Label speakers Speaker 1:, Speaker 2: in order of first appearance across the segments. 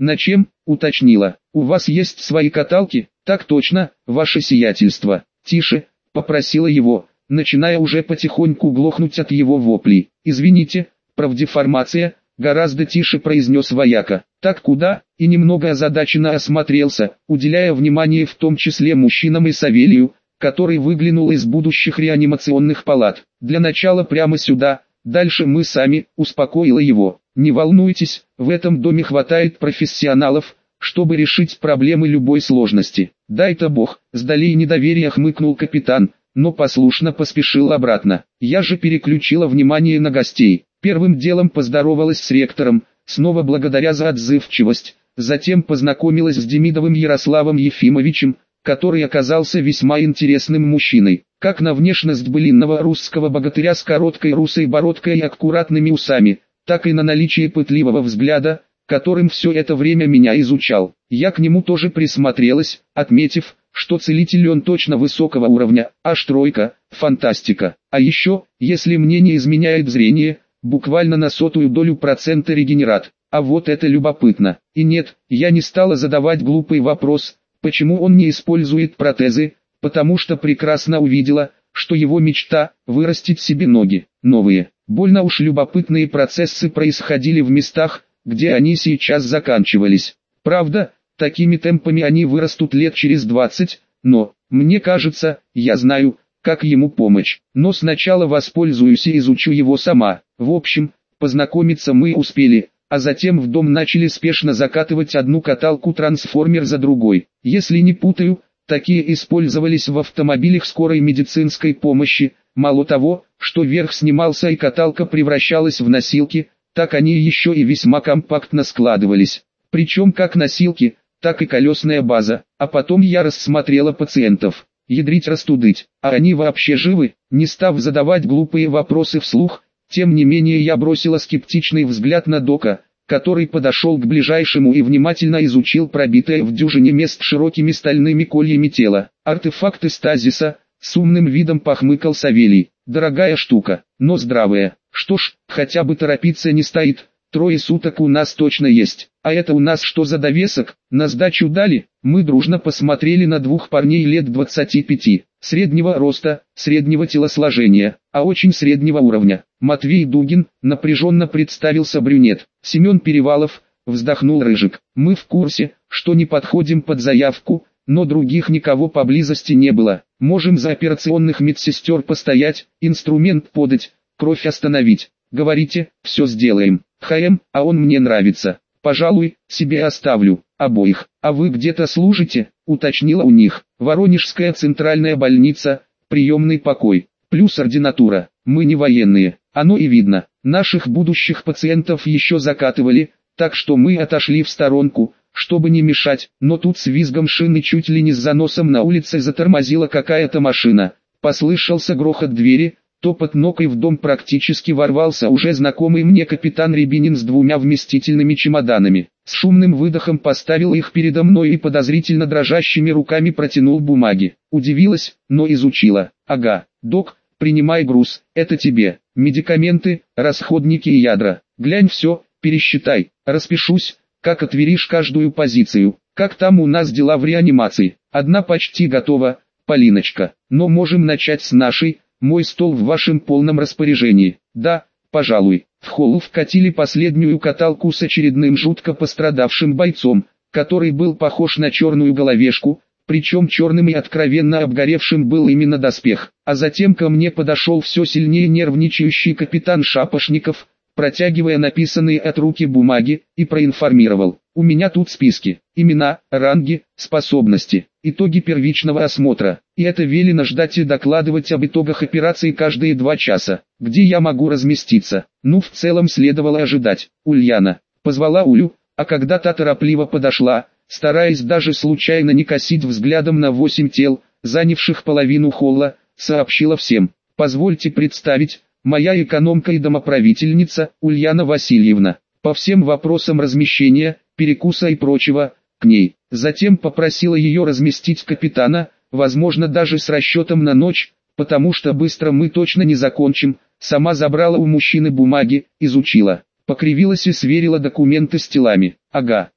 Speaker 1: На чем? Уточнила. У вас есть свои каталки? Так точно, ваше сиятельство. Тише, попросила его, начиная уже потихоньку глохнуть от его воплей. Извините, правдеформация, гораздо тише произнес вояка. Так куда? И немного озадаченно осмотрелся, уделяя внимание в том числе мужчинам и Савелию, который выглянул из будущих реанимационных палат. Для начала прямо сюда, дальше мы сами, успокоила его. Не волнуйтесь, в этом доме хватает профессионалов, чтобы решить проблемы любой сложности. Дай-то бог, с долей недоверия хмыкнул капитан, но послушно поспешил обратно. Я же переключила внимание на гостей. Первым делом поздоровалась с ректором, снова благодаря за отзывчивость, затем познакомилась с Демидовым Ярославом Ефимовичем, который оказался весьма интересным мужчиной, как на внешность былинного русского богатыря с короткой русой бородкой и аккуратными усами, так и на наличие пытливого взгляда, которым все это время меня изучал. Я к нему тоже присмотрелась, отметив, что целитель он точно высокого уровня, аж тройка, фантастика. А еще, если мне не изменяет зрение, буквально на 0,01% регенерат. А вот это любопытно. И нет, я не стала задавать глупый вопрос, почему он не использует протезы, потому что прекрасно увидела, что его мечта – вырастить себе ноги, новые. Больно уж любопытные процессы происходили в местах, где они сейчас заканчивались. Правда, такими темпами они вырастут лет через 20, но, мне кажется, я знаю, как ему помочь. Но сначала воспользуюсь и изучу его сама. В общем, познакомиться мы успели, а затем в дом начали спешно закатывать одну каталку-трансформер за другой. Если не путаю, такие использовались в автомобилях скорой медицинской помощи. Мало того, что верх снимался и каталка превращалась в носилки, так они еще и весьма компактно складывались. Причем как носилки, так и колесная база. А потом я рассмотрела пациентов. Ядрить растудыть, а они вообще живы? Не став задавать глупые вопросы вслух, тем не менее я бросила скептичный взгляд на Дока, который подошел к ближайшему и внимательно изучил пробитое в дюжине мест широкими стальными кольями тело. Артефакты стазиса, с умным видом похмыкал Савелий. Дорогая штука, но здравая. Что ж, хотя бы торопиться не стоит. 3 суток у нас точно есть. А это у нас что за довесок? На сдачу дали? Мы дружно посмотрели на двух парней лет 25, среднего роста, среднего телосложения, а очень среднего уровня. Матвей Дугин, напряженно представился брюнет. Семен Перевалов, вздохнул Рыжик. Мы в курсе, что не подходим под заявку, но других никого поблизости не было. Можем за операционных медсестер постоять, инструмент подать, кровь остановить. Говорите, все сделаем. А он мне нравится. Пожалуй, себе оставлю, обоих. А вы где-то служите? Уточнила у них. Воронежская центральная больница, приемный покой, плюс ординатура. Мы не военные, оно и видно. Наших будущих пациентов еще закатывали, так что мы отошли в сторонку, чтобы не мешать. Но тут с визгом шины чуть ли не с заносом на улице затормозила какая-то машина. Послышался грохот двери. Топот ног, и в дом практически ворвался уже знакомый мне капитан Рябинин с 2 вместительными чемоданами. С шумным выдохом поставил их передо мной и подозрительно дрожащими руками протянул бумаги. Удивилась, но изучила. Ага, док, принимай груз, это тебе. Медикаменты, расходники и ядра. Глянь все, пересчитай. Распишусь, как отверишь каждую позицию. Как там у нас дела в реанимации? Одна почти готова, Полиночка. Но можем начать с нашей. Мой стол в вашем полном распоряжении. Да, пожалуй. В холл вкатили последнюю каталку с очередным жутко пострадавшим бойцом, который был похож на черную головешку, причем черным и откровенно обгоревшим был именно доспех. А затем ко мне подошел все сильнее нервничающий капитан Шапошников, протягивая написанные от руки бумаги, и проинформировал. У меня тут списки, имена, ранги, способности, итоги первичного осмотра. И это велено ждать и докладывать об итогах операции каждые 2 часа. Где я могу разместиться? Ну, в целом следовало ожидать. Ульяна. Позвала Улю, а когда та торопливо подошла, стараясь даже случайно не косить взглядом на 8 тел, занявших половину холла, сообщила всем. Позвольте представить, моя экономка и домоправительница, Ульяна Васильевна. По всем вопросам размещения, перекуса и прочего, к ней. Затем попросила ее разместить капитана, возможно даже с расчетом на ночь, потому что быстро мы точно не закончим. Сама забрала у мужчины бумаги, изучила, покривилась и сверила документы с телами. Ага,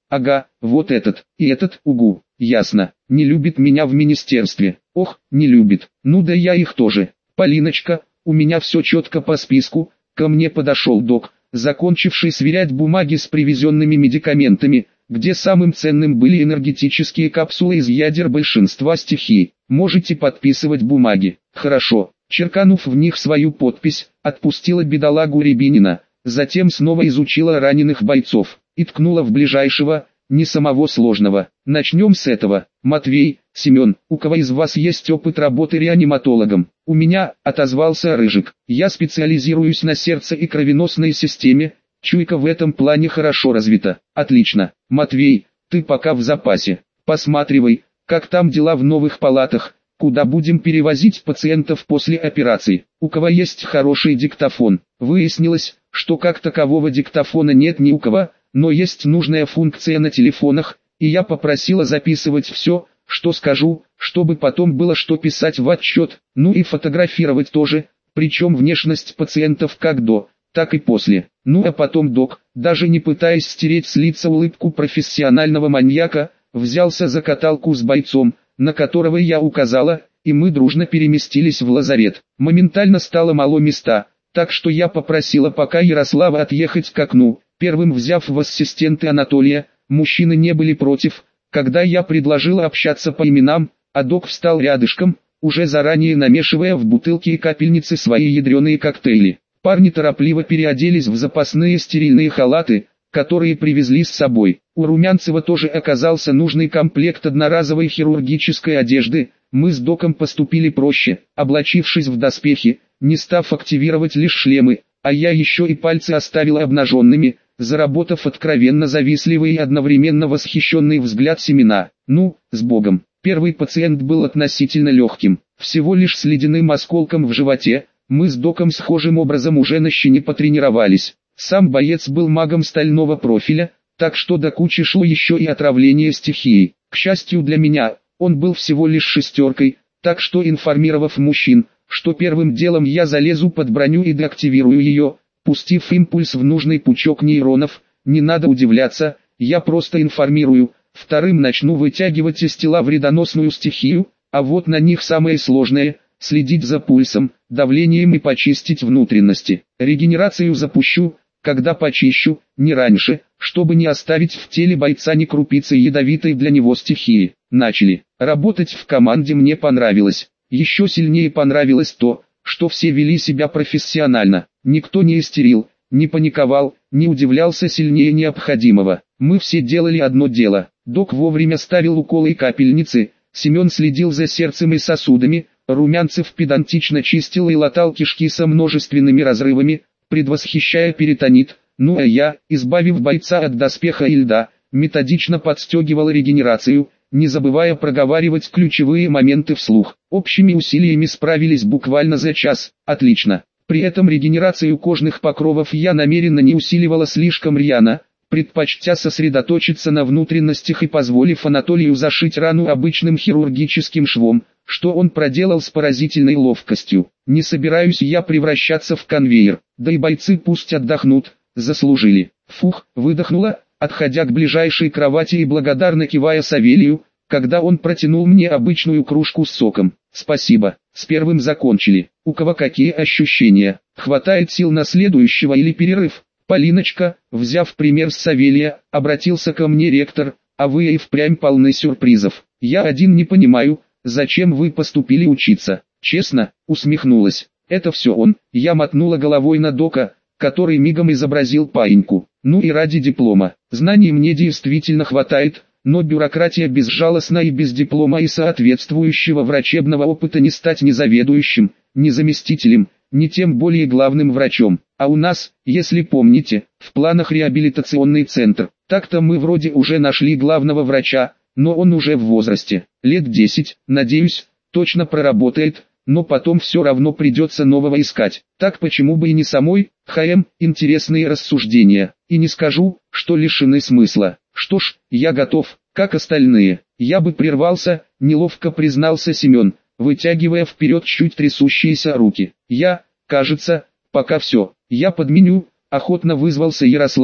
Speaker 1: Ага, вот этот, и этот, угу, ясно, не любит меня в министерстве. Ох, не любит, ну да я их тоже. Полиночка, у меня все четко по списку. Ко мне подошел док, закончивший сверять бумаги с привезенными медикаментами, где самым ценным были энергетические капсулы из ядер большинства стихий. Можете подписывать бумаги. Хорошо. Черканув в них свою подпись, отпустила бедолагу Рябинина, затем снова изучила раненых бойцов и ткнула в ближайшего, не самого сложного. Начнем с этого. Матвей, Семен, у кого из вас есть опыт работы реаниматологом? У меня, отозвался Рыжик. Я специализируюсь на сердце и кровеносной системе, чуйка в этом плане хорошо развита. Отлично. Матвей, ты пока в запасе. Посматривай, как там дела в новых палатах, куда будем перевозить пациентов после операции. У кого есть хороший диктофон? Выяснилось, что как такового диктофона нет ни у кого, но есть нужная функция на телефонах, и я попросила записывать все, что скажу, чтобы потом было что писать в отчет, ну и фотографировать тоже, причем внешность пациентов как до, так и после. Ну а потом док, даже не пытаясь стереть с лица улыбку профессионального маньяка, взялся за каталку с бойцом, на которого я указала, и мы дружно переместились в лазарет. Моментально стало мало места, так что я попросила пока Ярослава отъехать к окну, первым взяв в ассистенты Анатолия. Мужчины не были против, когда я предложила общаться по именам, а док встал рядышком, уже заранее намешивая в бутылки и капельницы свои ядреные коктейли. Парни торопливо переоделись в запасные стерильные халаты, которые привезли с собой. У Румянцева тоже оказался нужный комплект одноразовой хирургической одежды. Мы с доком поступили проще, облачившись в доспехи, не став активировать лишь шлемы, а я еще и пальцы оставила обнаженными, заработав откровенно завистливый и одновременно восхищенный взгляд Семена. Ну, с Богом. Первый пациент был относительно легким, всего лишь с ледяным осколком в животе. Мы с доком схожим образом уже на щене потренировались. Сам боец был магом стального профиля, так что до кучи шло еще и отравление стихией. К счастью для меня, он был всего лишь шестеркой, так что информировав мужчин, что первым делом я залезу под броню и деактивирую ее, пустив импульс в нужный пучок нейронов, не надо удивляться, я просто информирую, вторым начну вытягивать из тела вредоносную стихию, а вот на них самое сложное – следить за пульсом, давлением и почистить внутренности. Регенерацию запущу, когда почищу, не раньше, чтобы не оставить в теле бойца ни крупицы ядовитой для него стихии. Начали. Работать в команде мне понравилось. Еще сильнее понравилось то, что все вели себя профессионально. Никто не истерил, не паниковал, не удивлялся сильнее необходимого. Мы все делали одно дело. Док вовремя ставил уколы и капельницы, Семен следил за сердцем и сосудами, Румянцев педантично чистил и латал кишки со множественными разрывами, предвосхищая перитонит, ну а я, избавив бойца от доспеха и льда, методично подстегивал регенерацию, не забывая проговаривать ключевые моменты вслух. Общими усилиями справились буквально за час, отлично. При этом регенерацию кожных покровов я намеренно не усиливала слишком рьяно, предпочтя сосредоточиться на внутренностях и позволив Анатолию зашить рану обычным хирургическим швом, что он проделал с поразительной ловкостью. Не собираюсь я превращаться в конвейер, да и бойцы пусть отдохнут, заслужили. Фух, выдохнула, отходя к ближайшей кровати и благодарно кивая Савелию, когда он протянул мне обычную кружку с соком. Спасибо, с первым закончили. У кого какие ощущения? Хватает сил на следующего или перерыв? Полиночка, взяв пример с Савелия, обратился ко мне ректор, а вы и впрямь полны сюрпризов. Я один не понимаю, зачем вы поступили учиться? Честно, усмехнулась. Это все он, я мотнула головой на дока, который мигом изобразил паиньку. Ну и ради диплома. Знаний мне действительно хватает, но бюрократия безжалостна, и без диплома и соответствующего врачебного опыта не стать ни заведующим, ни заместителем, ни тем более главным врачом. А у нас, если помните, в планах реабилитационный центр. Так-то мы вроде уже нашли главного врача, но он уже в возрасте, лет 10, надеюсь, точно проработает, но потом все равно придется нового искать. Так почему бы и не самой? Интересные рассуждения. И не скажу, что лишены смысла. Что ж, я готов, как остальные. Я бы прервался, неловко признался Семен, вытягивая вперед чуть трясущиеся руки. Кажется, пока все. Я подменю, охотно вызвался Ярослав,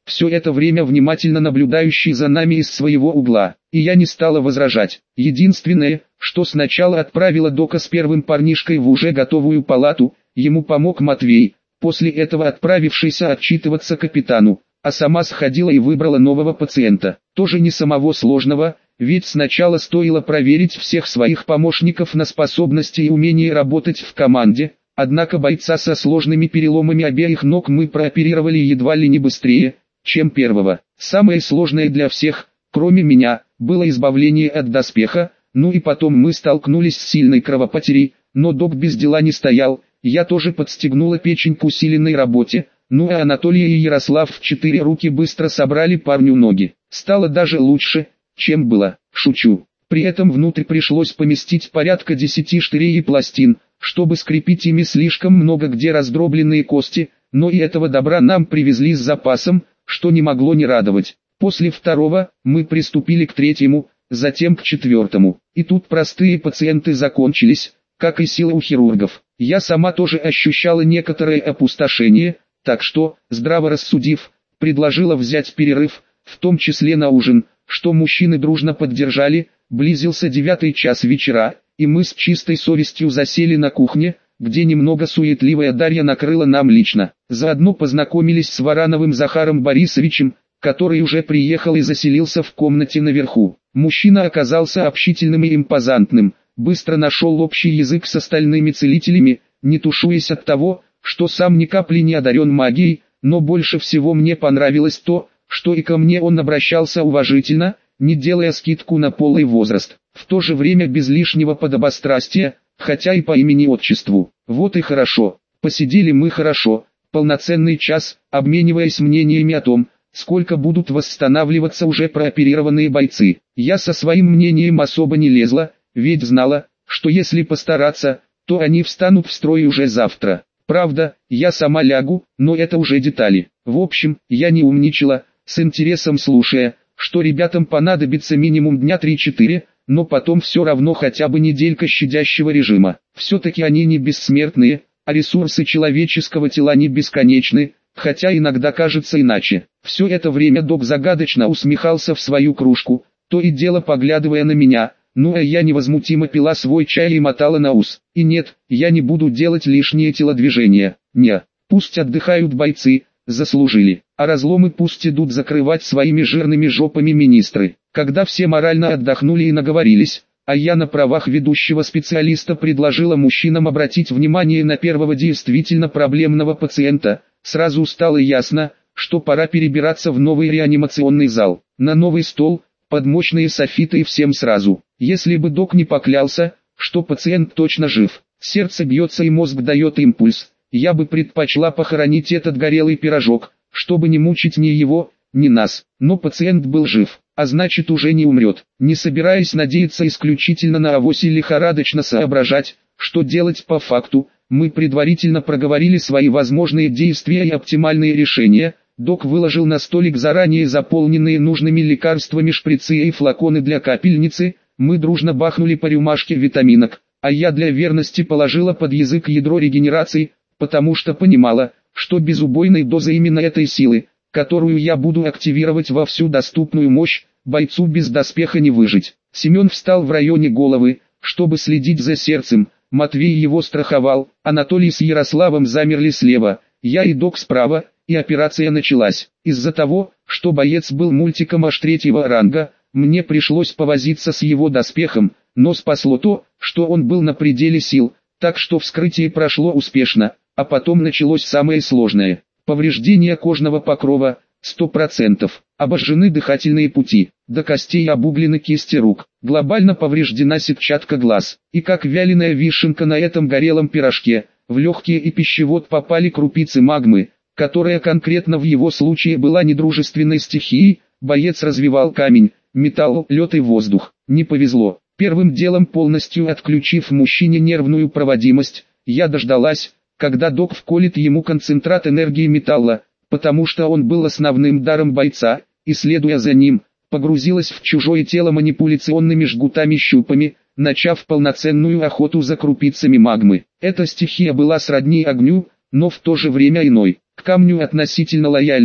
Speaker 1: все это время внимательно наблюдающий за нами из своего угла, и я не стала возражать. Единственное, что сначала отправила Дока с первым парнишкой в уже готовую палату, ему помог Матвей, после этого отправившийся отчитываться капитану, а сама сходила и выбрала нового пациента. Тоже не самого сложного, ведь сначала стоило проверить всех своих помощников на способности и умение работать в команде, однако бойца со сложными переломами обеих ног мы прооперировали едва ли не быстрее, чем первого. Самое сложное для всех, кроме меня, было избавление от доспеха, ну и потом мы столкнулись с сильной кровопотерей, но Док без дела не стоял, я тоже подстегнула печень к усиленной работе, ну а Анатолий и Ярослав в 4 руки быстро собрали парню ноги. Стало даже лучше, чем было, шучу. При этом внутрь пришлось поместить порядка 10 штырей и пластин, чтобы скрепить ими слишком много где раздробленные кости, но и этого добра нам привезли с запасом, что не могло не радовать. После второго, мы приступили к третьему, затем к четвертому. И тут простые пациенты закончились, как и силы у хирургов. Я сама тоже ощущала некоторое опустошение, так что, здраво рассудив, предложила взять перерыв, в том числе на ужин, что мужчины дружно поддержали. Близился 9 час вечера, и мы с чистой совестью засели на кухне, где немного суетливая Дарья накрыла нам лично. Заодно познакомились с Варановым Захаром Борисовичем, который уже приехал и заселился в комнате наверху. Мужчина оказался общительным и импозантным, быстро нашел общий язык с остальными целителями, не тушуясь от того, что сам ни капли не одарен магией, но больше всего мне понравилось то, что и ко мне он обращался уважительно, не делая скидку на пол и возраст, в то же время без лишнего подобострастия, хотя и по имени-отчеству. Вот и хорошо, посидели мы хорошо, полноценный час, обмениваясь мнениями о том, сколько будут восстанавливаться уже прооперированные бойцы. Я со своим мнением особо не лезла, ведь знала, что если постараться, то они встанут в строй уже завтра. Правда, я сама лягу, но это уже детали. В общем, я не умничала, с интересом слушая, что ребятам понадобится минимум дня 3-4, но потом все равно хотя бы неделька щадящего режима. Все-таки они не бессмертные, а ресурсы человеческого тела не бесконечны, хотя иногда кажется иначе. Все это время Док загадочно усмехался в свою кружку, то и дело поглядывая на меня, ну а я невозмутимо пила свой чай и мотала на ус. И нет, я не буду делать лишние телодвижения, не, пусть отдыхают бойцы, заслужили, а разломы пусть идут закрывать своими жирными жопами министры. Когда все морально отдохнули и наговорились, а я на правах ведущего специалиста предложила мужчинам обратить внимание на первого действительно проблемного пациента, сразу стало ясно, что пора перебираться в новый реанимационный зал, на новый стол, под мощные софиты и всем сразу. Если бы Док не поклялся, что пациент точно жив, сердце бьется и мозг дает импульс, я бы предпочла похоронить этот горелый пирожок, чтобы не мучить ни его, ни нас. Но пациент был жив, а значит уже не умрет. Не собираясь надеяться исключительно на авось и лихорадочно соображать, что делать по факту, мы предварительно проговорили свои возможные действия и оптимальные решения. Док выложил на столик заранее заполненные нужными лекарствами шприцы и флаконы для капельницы, мы дружно бахнули по рюмашке витаминок, а я для верности положила под язык ядро регенерации, потому что понимала, что без убойной дозы именно этой силы, которую я буду активировать во всю доступную мощь, бойцу без доспеха не выжить. Семен встал в районе головы, чтобы следить за сердцем, Матвей его страховал, Анатолий с Ярославом замерли слева, я и Док справа, и операция началась. Из-за того, что боец был мультиком аж 3-го ранга, мне пришлось повозиться с его доспехом, но спасло то, что он был на пределе сил, так что вскрытие прошло успешно, а потом началось самое сложное. Повреждение кожного покрова, 100%, обожжены дыхательные пути, до костей обуглены кисти рук, глобально повреждена сетчатка глаз, и как вяленая вишенка на этом горелом пирожке, в легкие и пищевод попали крупицы магмы, которая конкретно в его случае была недружественной стихией. Боец развивал камень, металл, лед и воздух. Не повезло. Первым делом, полностью отключив мужчине нервную проводимость, я дождалась, когда Док вколет ему концентрат энергии металла, потому что он был основным даром бойца, и следуя за ним, погрузилась в чужое тело манипуляционными жгутами-щупами, начав полноценную охоту за крупицами магмы. Эта стихия была сродни огню, но в то же время иной. К камню относительно лояльна,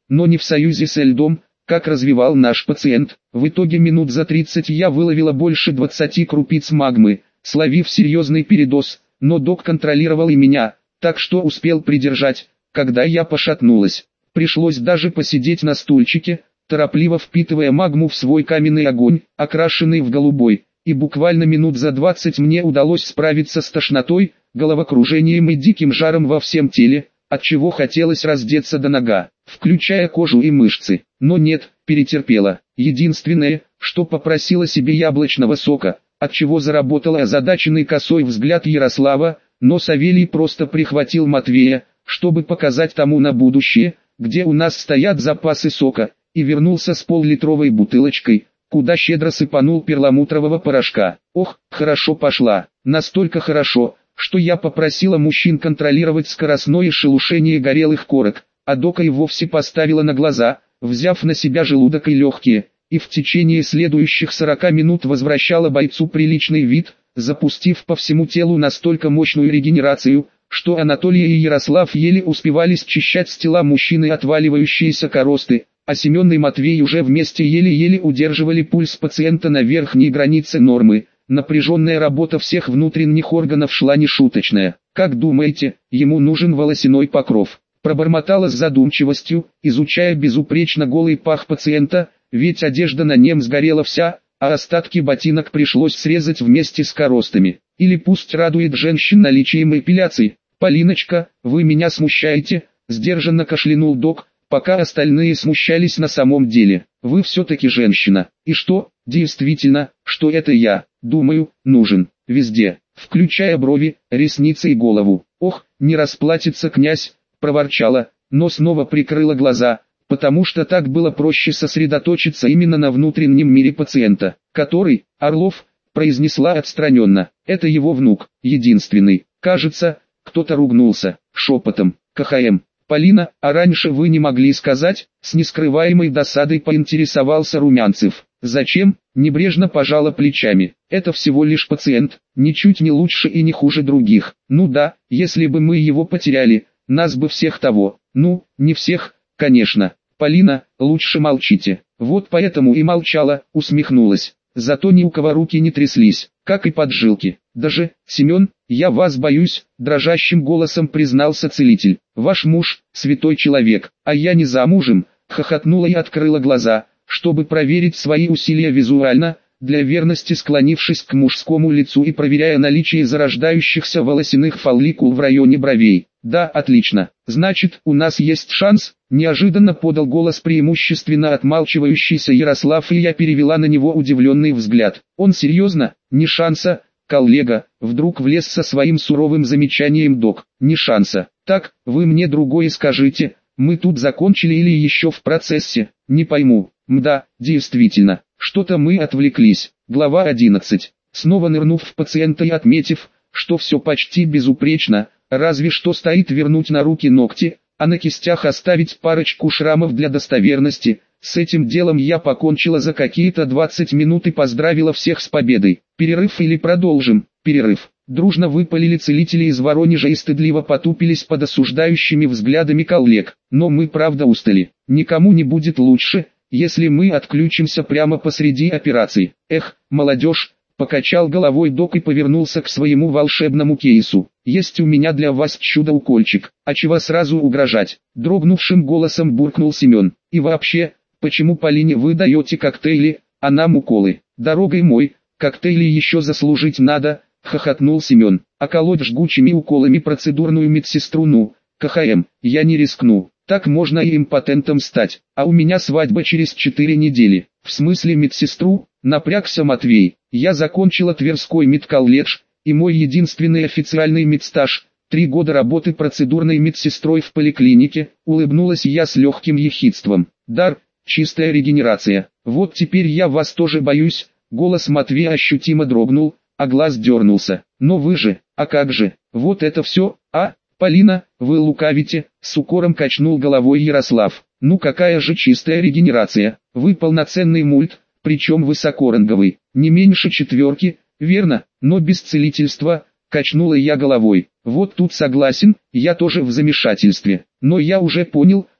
Speaker 1: но не в союзе со льдом, как развивал наш пациент. В итоге минут за 30 я выловила больше 20 крупиц магмы, словив серьезный передоз, но док контролировал и меня, так что успел придержать, когда я пошатнулась. Пришлось даже посидеть на стульчике, торопливо впитывая магму в свой каменный огонь, окрашенный в голубой, и буквально минут за 20 мне удалось справиться с тошнотой, головокружением и диким жаром во всем теле, отчего хотелось раздеться до нога, включая кожу и мышцы. Но нет, перетерпела. Единственное, что попросила себе яблочного сока, отчего заработал озадаченный косой взгляд Ярослава, но Савелий просто прихватил Матвея, чтобы показать тому на будущее, где у нас стоят запасы сока, и вернулся с пол-литровой бутылочкой, куда щедро сыпанул перламутрового порошка. Ох, хорошо пошла, настолько хорошо, что я попросила мужчин контролировать скоростное шелушение горелых корок, а дока и вовсе поставила на глаза, взяв на себя желудок и легкие, и в течение следующих 40 минут возвращала бойцу приличный вид, запустив по всему телу настолько мощную регенерацию, что Анатолий и Ярослав еле успевали счищать с тела мужчины отваливающиеся коросты, а Семен и Матвей уже вместе еле-еле удерживали пульс пациента на верхней границе нормы. Напряженная работа всех внутренних органов шла нешуточная. «Как думаете, ему нужен волосяной покров?» Пробормотала с задумчивостью, изучая безупречно голый пах пациента, ведь одежда на нем сгорела вся, а остатки ботинок пришлось срезать вместе с коростами. Или пусть радует женщин наличием эпиляции. «Полиночка, вы меня смущаете», — сдержанно кашлянул док, пока остальные смущались на самом деле. «Вы все-таки женщина. И что, действительно, что это я, думаю, нужен, везде, включая брови, ресницы и голову». «Ох, не расплатится князь», — проворчала, но снова прикрыла глаза, потому что так было проще сосредоточиться именно на внутреннем мире пациента, который, Орлов, произнесла отстраненно. Это его внук, единственный. Кажется, кто-то ругнулся, шепотом. «КХМ. Полина, а раньше вы не могли сказать?» С нескрываемой досадой поинтересовался Румянцев. «Зачем?» — небрежно пожала плечами. «Это всего лишь пациент, ничуть не лучше и не хуже других. Ну да, если бы мы его потеряли, нас бы всех того. Ну, не всех, конечно. Полина, лучше молчите». «Вот поэтому и молчала», — усмехнулась. «Зато ни у кого руки не тряслись, как и поджилки. Даже, Семен, я вас боюсь», — дрожащим голосом признался целитель. «Ваш муж, святой человек, а я не замужем», — хохотнула и открыла глаза, чтобы проверить свои усилия визуально, для верности склонившись к мужскому лицу и проверяя наличие зарождающихся волосяных фолликул в районе бровей. «Да, отлично. Значит, у нас есть шанс?» — неожиданно подал голос преимущественно отмалчивающийся Ярослав, и я перевела на него удивленный взгляд. «Он серьезно? Не шанса, коллега?» — вдруг влез со своим суровым замечанием док. «Не шанса. Так, вы мне другое скажите, мы тут закончили или еще в процессе? Не пойму». «Мда, действительно, что-то мы отвлеклись». Глава 11. Снова нырнув в пациента и отметив, что все почти безупречно, разве что стоит вернуть на руки ногти, а на кистях оставить парочку шрамов для достоверности, с этим делом я покончила за какие-то 20 минут и поздравила всех с победой. «Перерыв или продолжим?» «Перерыв». Дружно выпалили целители из Воронежа и стыдливо потупились под осуждающими взглядами коллег. «Но мы правда устали. Никому не будет лучше, если мы отключимся прямо посреди операции». «Эх, молодежь», — покачал головой док и повернулся к своему волшебному кейсу. «Есть у меня для вас чудо-укольчик, а чего сразу угрожать?» — дрогнувшим голосом буркнул Семен. «И вообще, почему Полине вы даете коктейли, а нам уколы? Дорогой мой, коктейли еще заслужить надо», — хохотнул Семен. «А колоть жгучими уколами процедурную медсестру, ну, КХМ, я не рискну. Так можно и импотентом стать, а у меня свадьба через 4 недели». «В смысле медсестру?» — напрягся Матвей. «Я закончила Тверской медколледж, и мой единственный официальный медстаж — 3 года работы процедурной медсестрой в поликлинике», — улыбнулась я с легким ехидством. «Дар, чистая регенерация. Вот теперь я вас тоже боюсь». Голос Матвея ощутимо дрогнул, а глаз дернулся. «Но вы же, а как же, вот это все, а? Полина, вы лукавите», — с укором качнул головой Ярослав. «Ну какая же чистая регенерация, вы полноценный мульт, причем высокоранговый, не меньше 4, верно, но без целительства», — качнула я головой. «Вот тут согласен, я тоже в замешательстве, но я уже понял,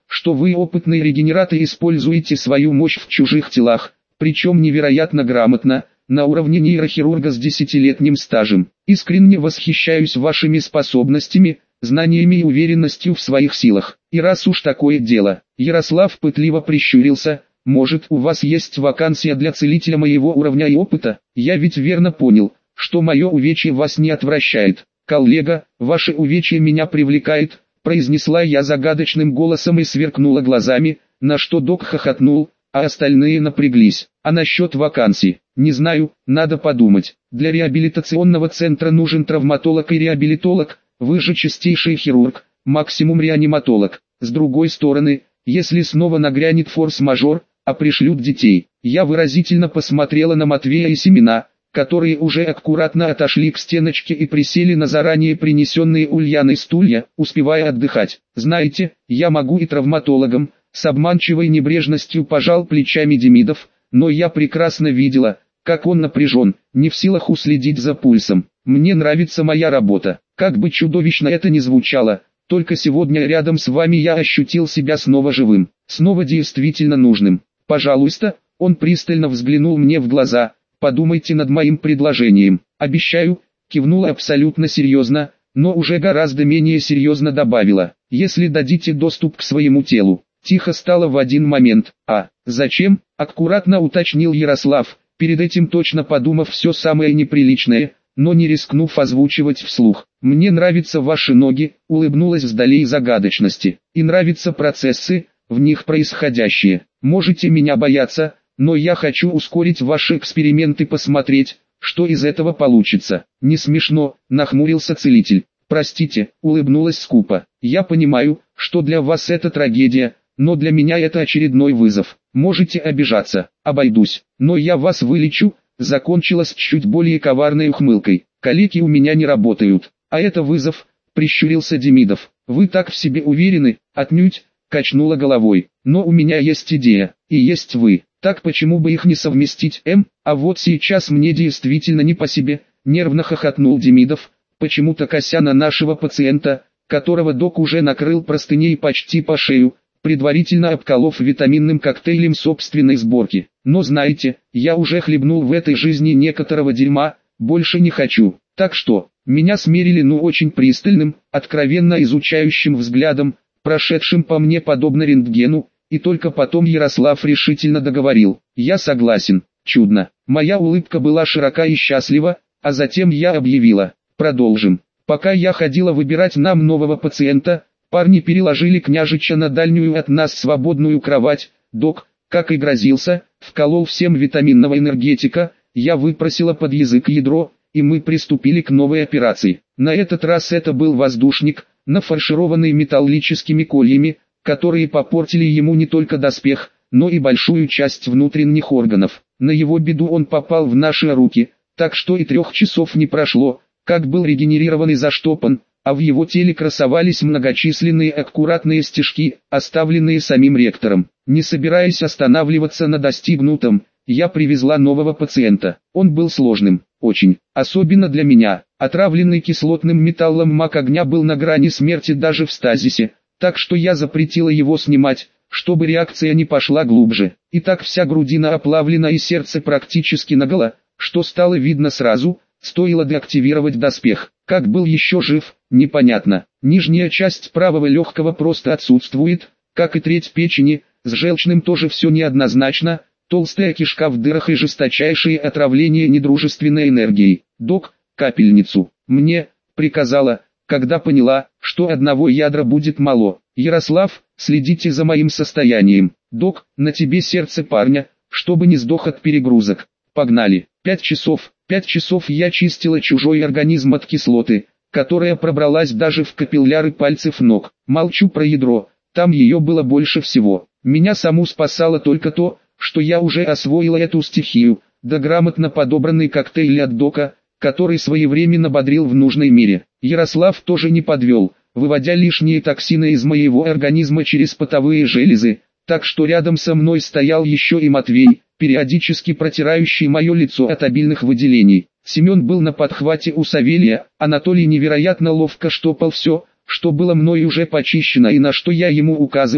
Speaker 1: что вы опытный регенерат и используете свою мощь в чужих телах, причем невероятно грамотно, на уровне нейрохирурга с 10-летним стажем. Искренне восхищаюсь вашими способностями, знаниями и уверенностью в своих силах. И раз уж такое дело, Ярослав пытливо прищурился, может, у вас есть вакансия для целителя моего уровня и опыта? Я ведь верно понял, что мое увечье вас не отвращает. Коллега, ваше увечье меня привлекает, произнесла я загадочным голосом и сверкнула глазами, на что док хохотнул, а остальные напряглись. А насчет вакансий, не знаю, надо подумать. Для реабилитационного центра нужен травматолог и реабилитолог, вы же чистейший хирург, максимум реаниматолог. С другой стороны, если снова нагрянет форс-мажор, а пришлют детей. Я выразительно посмотрела на Матвея и Семена, которые уже аккуратно отошли к стеночке и присели на заранее принесенные Ульяной стулья, успевая отдыхать. Знаете, я могу и травматологом, с обманчивой небрежностью пожал плечами Демидов, но я прекрасно видела, как он напряжен, не в силах уследить за пульсом. Мне нравится моя работа, как бы чудовищно это ни звучало, только сегодня рядом с вами я ощутил себя снова живым, снова действительно нужным. Пожалуйста, он пристально взглянул мне в глаза, подумайте над моим предложением. Обещаю, кивнула абсолютно серьезно, но уже гораздо менее серьезно добавила, если дадите доступ к своему телу. Тихо стало в один момент. А, зачем? Аккуратно уточнил Ярослав, перед этим точно подумав все самое неприличное, но не рискнув озвучивать вслух. Мне нравятся ваши ноги, улыбнулась вдали загадочности, и нравятся процессы, в них происходящие. Можете меня бояться, но я хочу ускорить ваши эксперименты, посмотреть, что из этого получится. Не смешно, нахмурился целитель. Простите, улыбнулась скупо. Я понимаю, что для вас это трагедия, но для меня это очередной вызов. Можете обижаться, обойдусь, но я вас вылечу, закончила с чуть более коварной ухмылкой. Калеки у меня не работают, а это вызов, прищурился Демидов. Вы так в себе уверены? Отнюдь, качнула головой. Но у меня есть идея, и есть вы. Так почему бы их не совместить, А вот сейчас мне действительно не по себе, нервно хохотнул Демидов, почему-то кося на нашего пациента, которого док уже накрыл простыней почти по шею, предварительно обколов витаминным коктейлем собственной сборки. Но знаете, я уже хлебнул в этой жизни некоторого дерьма, больше не хочу. Так что, меня смерили очень пристальным, откровенно изучающим взглядом, прошедшим по мне подобно рентгену, и только потом Ярослав решительно договорил: я согласен. Чудно. Моя улыбка была широка и счастлива, а затем я объявила: продолжим. Пока я ходила выбирать нам нового пациента, парни переложили княжича на дальнюю от нас свободную кровать. Док, как и грозился, вколол всем витаминного энергетика, я выпросила под язык ядро, и мы приступили к новой операции. На этот раз это был воздушник, нафаршированный металлическими кольями, которые попортили ему не только доспех, но и большую часть внутренних органов. На его беду он попал в наши руки, так что и 3 часов не прошло, как был регенерирован и заштопан, а в его теле красовались многочисленные аккуратные стежки, оставленные самим ректором. Не собираясь останавливаться на достигнутом, я привезла нового пациента. Он был сложным, очень, особенно для меня. Отравленный кислотным металлом маг огня был на грани смерти даже в стазисе, так что я запретила его снимать, чтобы реакция не пошла глубже. И так вся грудина оплавлена и сердце практически наголо, что стало видно сразу, стоило деактивировать доспех. Как был еще жив, непонятно. Нижняя часть правого легкого просто отсутствует, как и треть печени, с желчным тоже все неоднозначно, толстая кишка в дырах и жесточайшее отравление недружественной энергией. Док, капельницу. Мне, приказала, когда поняла, что одного ядра будет мало. Ярослав, следите за моим состоянием. Док, на тебе сердце парня, чтобы не сдох от перегрузок. Погнали. 5 часов. 5 часов я чистила чужой организм от кислоты, которая пробралась даже в капилляры пальцев ног. Молчу про ядро, там ее было больше всего. Меня саму спасало только то, что я уже освоила эту стихию, да грамотно подобранный коктейль от дока, который своевременно бодрил в нужной мере. Ярослав тоже не подвел, выводя лишние токсины из моего организма через потовые железы, так что рядом со мной стоял еще и Матвей, периодически протирающий мое лицо от обильных выделений. Семен был на подхвате у Савелия, Анатолий невероятно ловко штопал все, что было мной уже почищено и на что я ему указывала,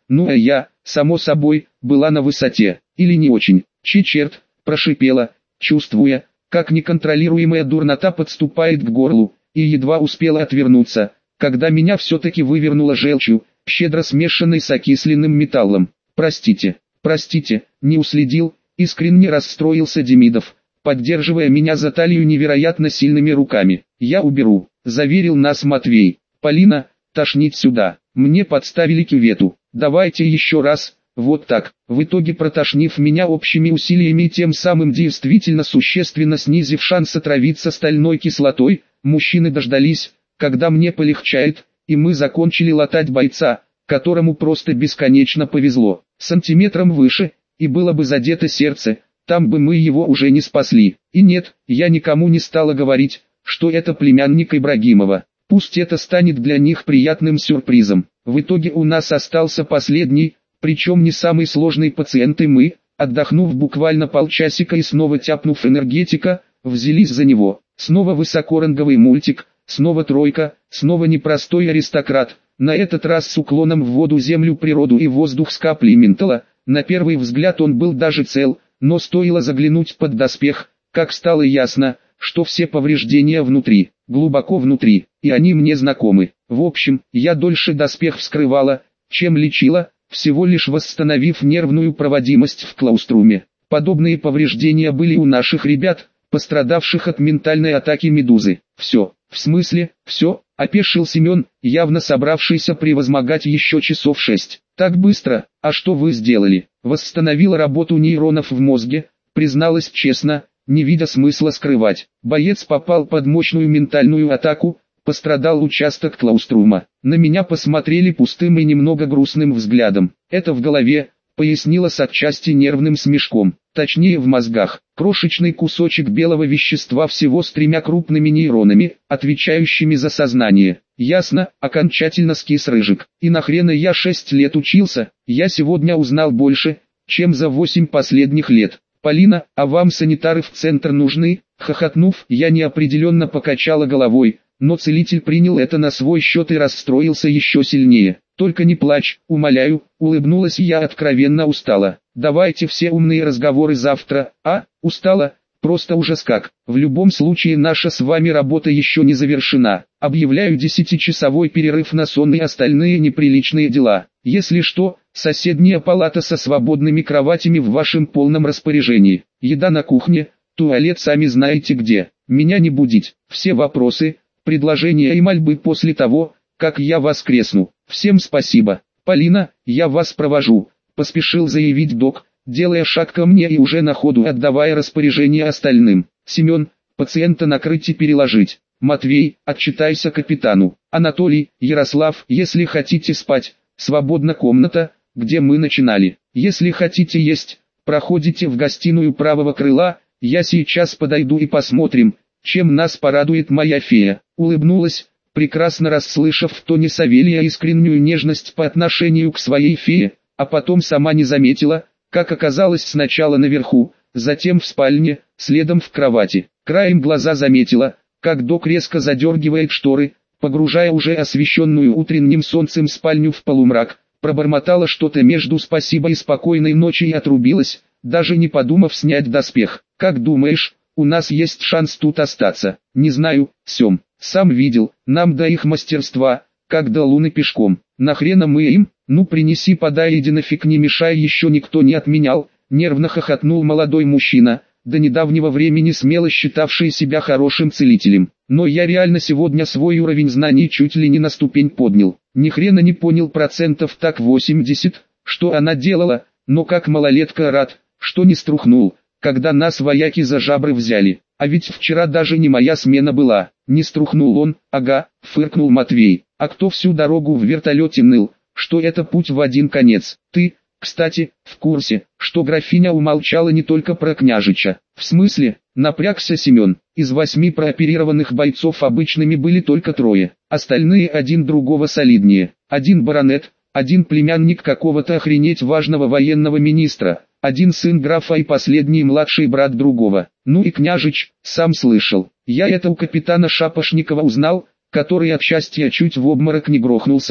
Speaker 1: Ну а я, само собой, была на высоте, или не очень. Черт, прошипела, чувствуя, как неконтролируемая дурнота подступает к горлу, и едва успела отвернуться, когда меня все-таки вывернуло желчью, щедро смешанной с окисленным металлом. Простите, не уследил, искренне расстроился Демидов, поддерживая меня за талию невероятно сильными руками. Я уберу, заверил нас Матвей. Полина, тошнить сюда. Мне подставили кювету. Давайте еще раз. Вот так, в итоге протошнив меня общими усилиями и тем самым действительно существенно снизив шанс отравиться стальной кислотой, мужчины дождались, когда мне полегчает, и мы закончили латать бойца, которому просто бесконечно повезло. Сантиметром выше, и было бы задето сердце, там бы мы его уже не спасли. И нет, я никому не стала говорить, что это племянник Ибрагимова. Пусть это станет для них приятным сюрпризом. В итоге у нас остался последний, причем не самый сложный пациент, и мы, отдохнув буквально полчасика и снова тяпнув энергетика, взялись за него. Снова высокоранговый мультик, снова тройка, снова непростой аристократ, на этот раз с уклоном в воду, землю, природу и воздух с каплей ментола. На первый взгляд он был даже цел, но стоило заглянуть под доспех, как стало ясно, что все повреждения внутри, глубоко внутри, и они мне знакомы. В общем, я дольше доспех вскрывала, чем лечила, всего лишь восстановив нервную проводимость в клауструме. Подобные повреждения были у наших ребят, пострадавших от ментальной атаки медузы. Все, в смысле, все, опешил Семен, явно собравшийся превозмогать еще часов 6. Так быстро, а что вы сделали? Восстановила работу нейронов в мозге, призналась честно, не видя смысла скрывать. Боец попал под мощную ментальную атаку, пострадал участок клауструма. На меня посмотрели пустым и немного грустным взглядом. Это в голове, пояснила с отчасти нервным смешком. Точнее в мозгах. Крошечный кусочек белого вещества всего с 3 крупными нейронами, отвечающими за сознание. Ясно, окончательно скис Рыжик. И нахрена я 6 лет учился? Я сегодня узнал больше, чем за 8 последних лет. Полина, а вам санитары в центр нужны? Хохотнув, я неопределенно покачала головой, но целитель принял это на свой счет и расстроился еще сильнее. Только не плачь, умоляю, улыбнулась я, откровенно устала. Давайте все умные разговоры завтра, устала? Просто ужас как. В любом случае наша с вами работа еще не завершена. Объявляю 10-часовой перерыв на сон и остальные неприличные дела. Если что, соседняя палата со свободными кроватями в вашем полном распоряжении. Еда на кухне, туалет сами знаете где. Меня не будить. Все вопросы, предложения и мольбы после того, как я воскресну. Всем спасибо. Полина, я вас провожу, поспешил заявить док, делая шаг ко мне и уже на ходу отдавая распоряжение остальным. Семен, пациента накрыть и переложить. Матвей, отчитайся капитану. Анатолий, Ярослав, если хотите спать, свободна комната, где мы начинали. Если хотите есть, проходите в гостиную правого крыла, я сейчас подойду и посмотрим, чем нас порадует моя фея. Улыбнулась, прекрасно расслышав в тоне Савелия искреннюю нежность по отношению к своей фее, а потом сама не заметила, как оказалось сначала наверху, затем в спальне, следом в кровати. Краем глаза заметила, как док резко задергивает шторы, погружая уже освещенную утренним солнцем спальню в полумрак, пробормотала что-то между «спасибо» и «спокойной ночи» и отрубилась, даже не подумав снять доспех. «Как думаешь, у нас есть шанс тут остаться?» «Не знаю, Сем, сам видел, нам до их мастерства, как до Луны пешком. Нахрена мы им? Ну принеси, подай, иди нафиг, не мешай, еще никто не отменял», нервно хохотнул молодой мужчина, до недавнего времени смело считавший себя хорошим целителем. «Но я реально сегодня свой уровень знаний чуть ли не на ступень поднял. Ни хрена не понял, процентов так 80, что она делала, но как малолетка рад, что не струхнул, когда нас вояки за жабры взяли. А ведь вчера даже не моя смена была». «Не струхнул он, ага», фыркнул Матвей. «А кто всю дорогу в вертолете ныл, что это путь в один конец? Ты, кстати, в курсе, что графиня умолчала не только про княжича?» «В смысле?» — напрягся Семен. «Из 8 прооперированных бойцов обычными были только 3, остальные один другого солиднее. Один баронет, один племянник какого-то охренеть важного военного министра, один сын графа и последний младший брат другого. Ну и княжич, сам слышал. Я это у капитана Шапошникова узнал, который от счастья чуть в обморок не грохнулся,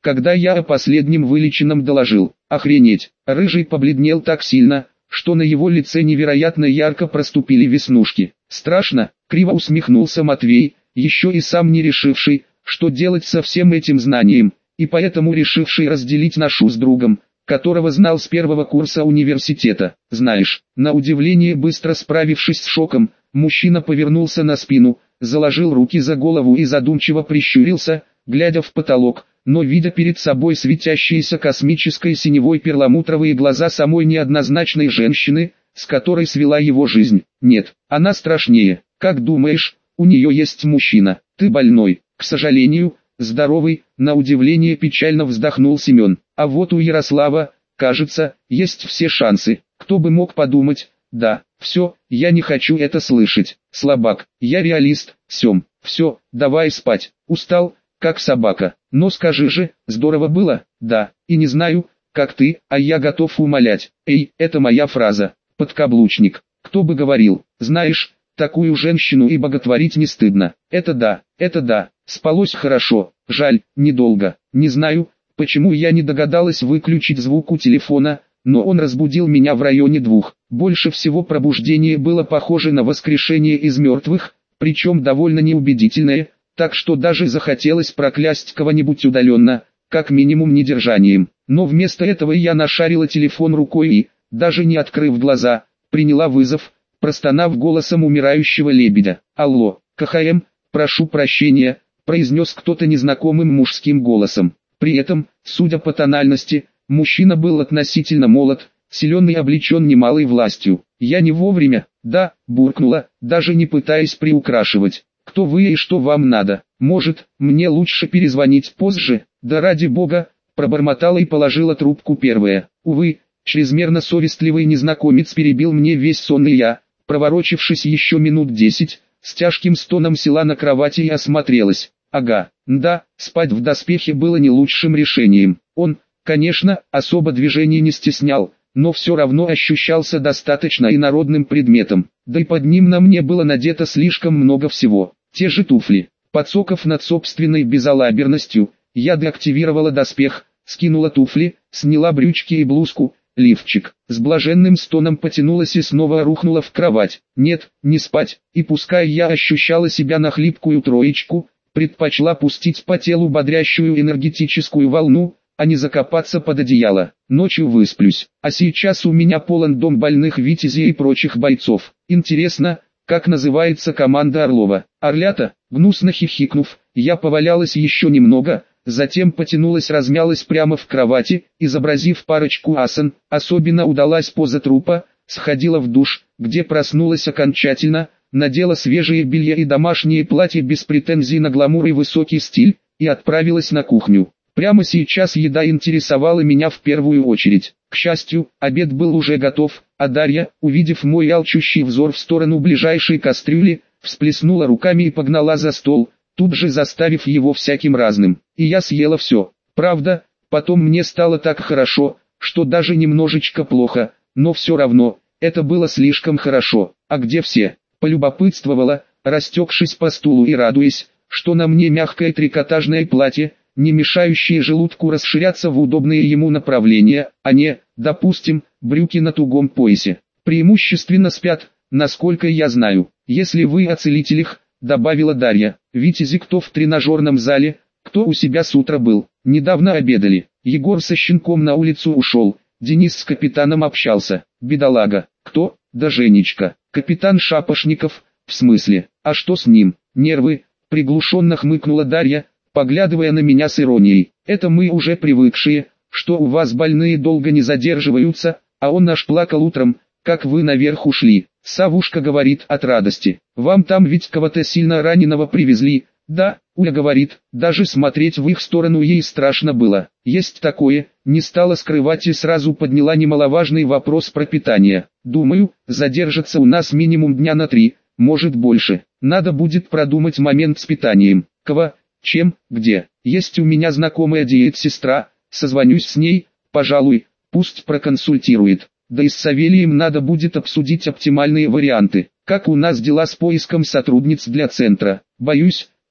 Speaker 1: когда я о последнем вылеченном доложил. Охренеть, Рыжий побледнел так сильно, что на его лице невероятно ярко проступили веснушки. Страшно, криво усмехнулся Матвей, еще и сам не решивший, что делать со всем этим знанием, и поэтому решивший разделить нашу с другом, которого знал с первого курса университета. Знаешь, на удивление быстро справившись с шоком, мужчина повернулся на спину, заложил руки за голову и задумчиво прищурился, глядя в потолок, но видя перед собой светящиеся космической синевой перламутровые глаза самой неоднозначной женщины, с которой свела его жизнь. Нет, она страшнее. Как думаешь, у нее есть мужчина? Ты больной. К сожалению, здоровый, на удивление печально вздохнул Семен. А вот у Ярослава, кажется, есть все шансы. Кто бы мог подумать? Да, все, я не хочу это слышать. Слабак, я реалист, Сем. Все, давай спать. Устал, как собака. Но скажи же, здорово было? Да, и не знаю, как ты, а я готов умолять. Эй, это моя фраза. Подкаблучник. Кто бы говорил, знаешь, такую женщину и боготворить не стыдно. Это да, спалось хорошо, жаль, недолго. Не знаю, почему я не догадалась выключить звук у телефона, но он разбудил меня в районе 2. Больше всего пробуждение было похоже на воскрешение из мертвых, причем довольно неубедительное, так что даже захотелось проклясть кого-нибудь удаленно, как минимум недержанием. Но вместо этого я нашарила телефон рукой и, даже не открыв глаза, приняла вызов, простонав голосом умирающего лебедя. «Алло, КХМ, прошу прощения», произнес кто-то незнакомым мужским голосом. При этом, судя по тональности, мужчина был относительно молод, силен и облечен немалой властью. «Я не вовремя», «да», буркнула, даже не пытаясь приукрашивать. «Кто вы и что вам надо? Может, мне лучше перезвонить позже?» «Да ради бога», пробормотала и положила трубку первая. Увы, чрезмерно совестливый незнакомец перебил мне весь сон, и я, проворочившись еще минут 10, с тяжким стоном села на кровати и осмотрелась. Ага, да, спать в доспехе было не лучшим решением. Он, конечно, особо движений не стеснял, но все равно ощущался достаточно инородным предметом. Да и под ним на мне было надето слишком много всего. Те же туфли. Подсоков над собственной безалаберностью, я деактивировала доспех, скинула туфли, сняла брючки и блузку, лифчик. С блаженным стоном потянулась и снова рухнула в кровать. Нет, не спать, и пускай я ощущала себя на хлипкую троечку, предпочла пустить по телу бодрящую энергетическую волну, а не закопаться под одеяло. Ночью высплюсь, а сейчас у меня полон дом больных витязей и прочих бойцов. Интересно, как называется команда Орлова? Орлята? Гнусно хихикнув, я повалялась еще немного, затем потянулась, размялась прямо в кровати, изобразив парочку асан. Особенно удалась поза трупа, сходила в душ, где проснулась окончательно, надела свежее белье и домашнее платье без претензий на гламур и высокий стиль, и отправилась на кухню. Прямо сейчас еда интересовала меня в первую очередь. К счастью, обед был уже готов, а Дарья, увидев мой алчущий взор в сторону ближайшей кастрюли, всплеснула руками и погнала за стол, тут же заставив его всяким разным. И я съела все. Правда, потом мне стало так хорошо, что даже немножечко плохо, но все равно, это было слишком хорошо. А где все? Полюбопытствовала, растекшись по стулу и радуясь, что на мне мягкое трикотажное платье, не мешающие желудку расширяться в удобные ему направления, а не, допустим, брюки на тугом поясе. Преимущественно спят, насколько я знаю. Если вы о целителях, добавила Дарья, витязи кто в тренажерном зале, кто у себя с утра был, недавно обедали. Егор со щенком на улицу ушел, Денис с капитаном общался, бедолага. Кто? Да Женечка. Капитан Шапошников, в смысле, а что с ним? Нервы, приглушенно хмыкнула Дарья, поглядывая на меня с иронией. Это мы уже привыкшие, что у вас больные долго не задерживаются, а он аж плакал утром, как вы наверх ушли. Савушка говорит от радости. Вам там ведь кого-то сильно раненого привезли. Да, Уля говорит, даже смотреть в их сторону ей страшно было. Есть такое, не стала скрывать и сразу подняла немаловажный вопрос про питание. Думаю, задержится у нас минимум дня на 3, может больше. Надо будет продумать момент с питанием. Кого? Чем, где? Есть у меня знакомая диет-сестра, созвонюсь с ней, пожалуй, пусть проконсультирует. Да и с Савелием надо будет обсудить оптимальные варианты. Как у нас дела с поиском сотрудниц для центра? Боюсь,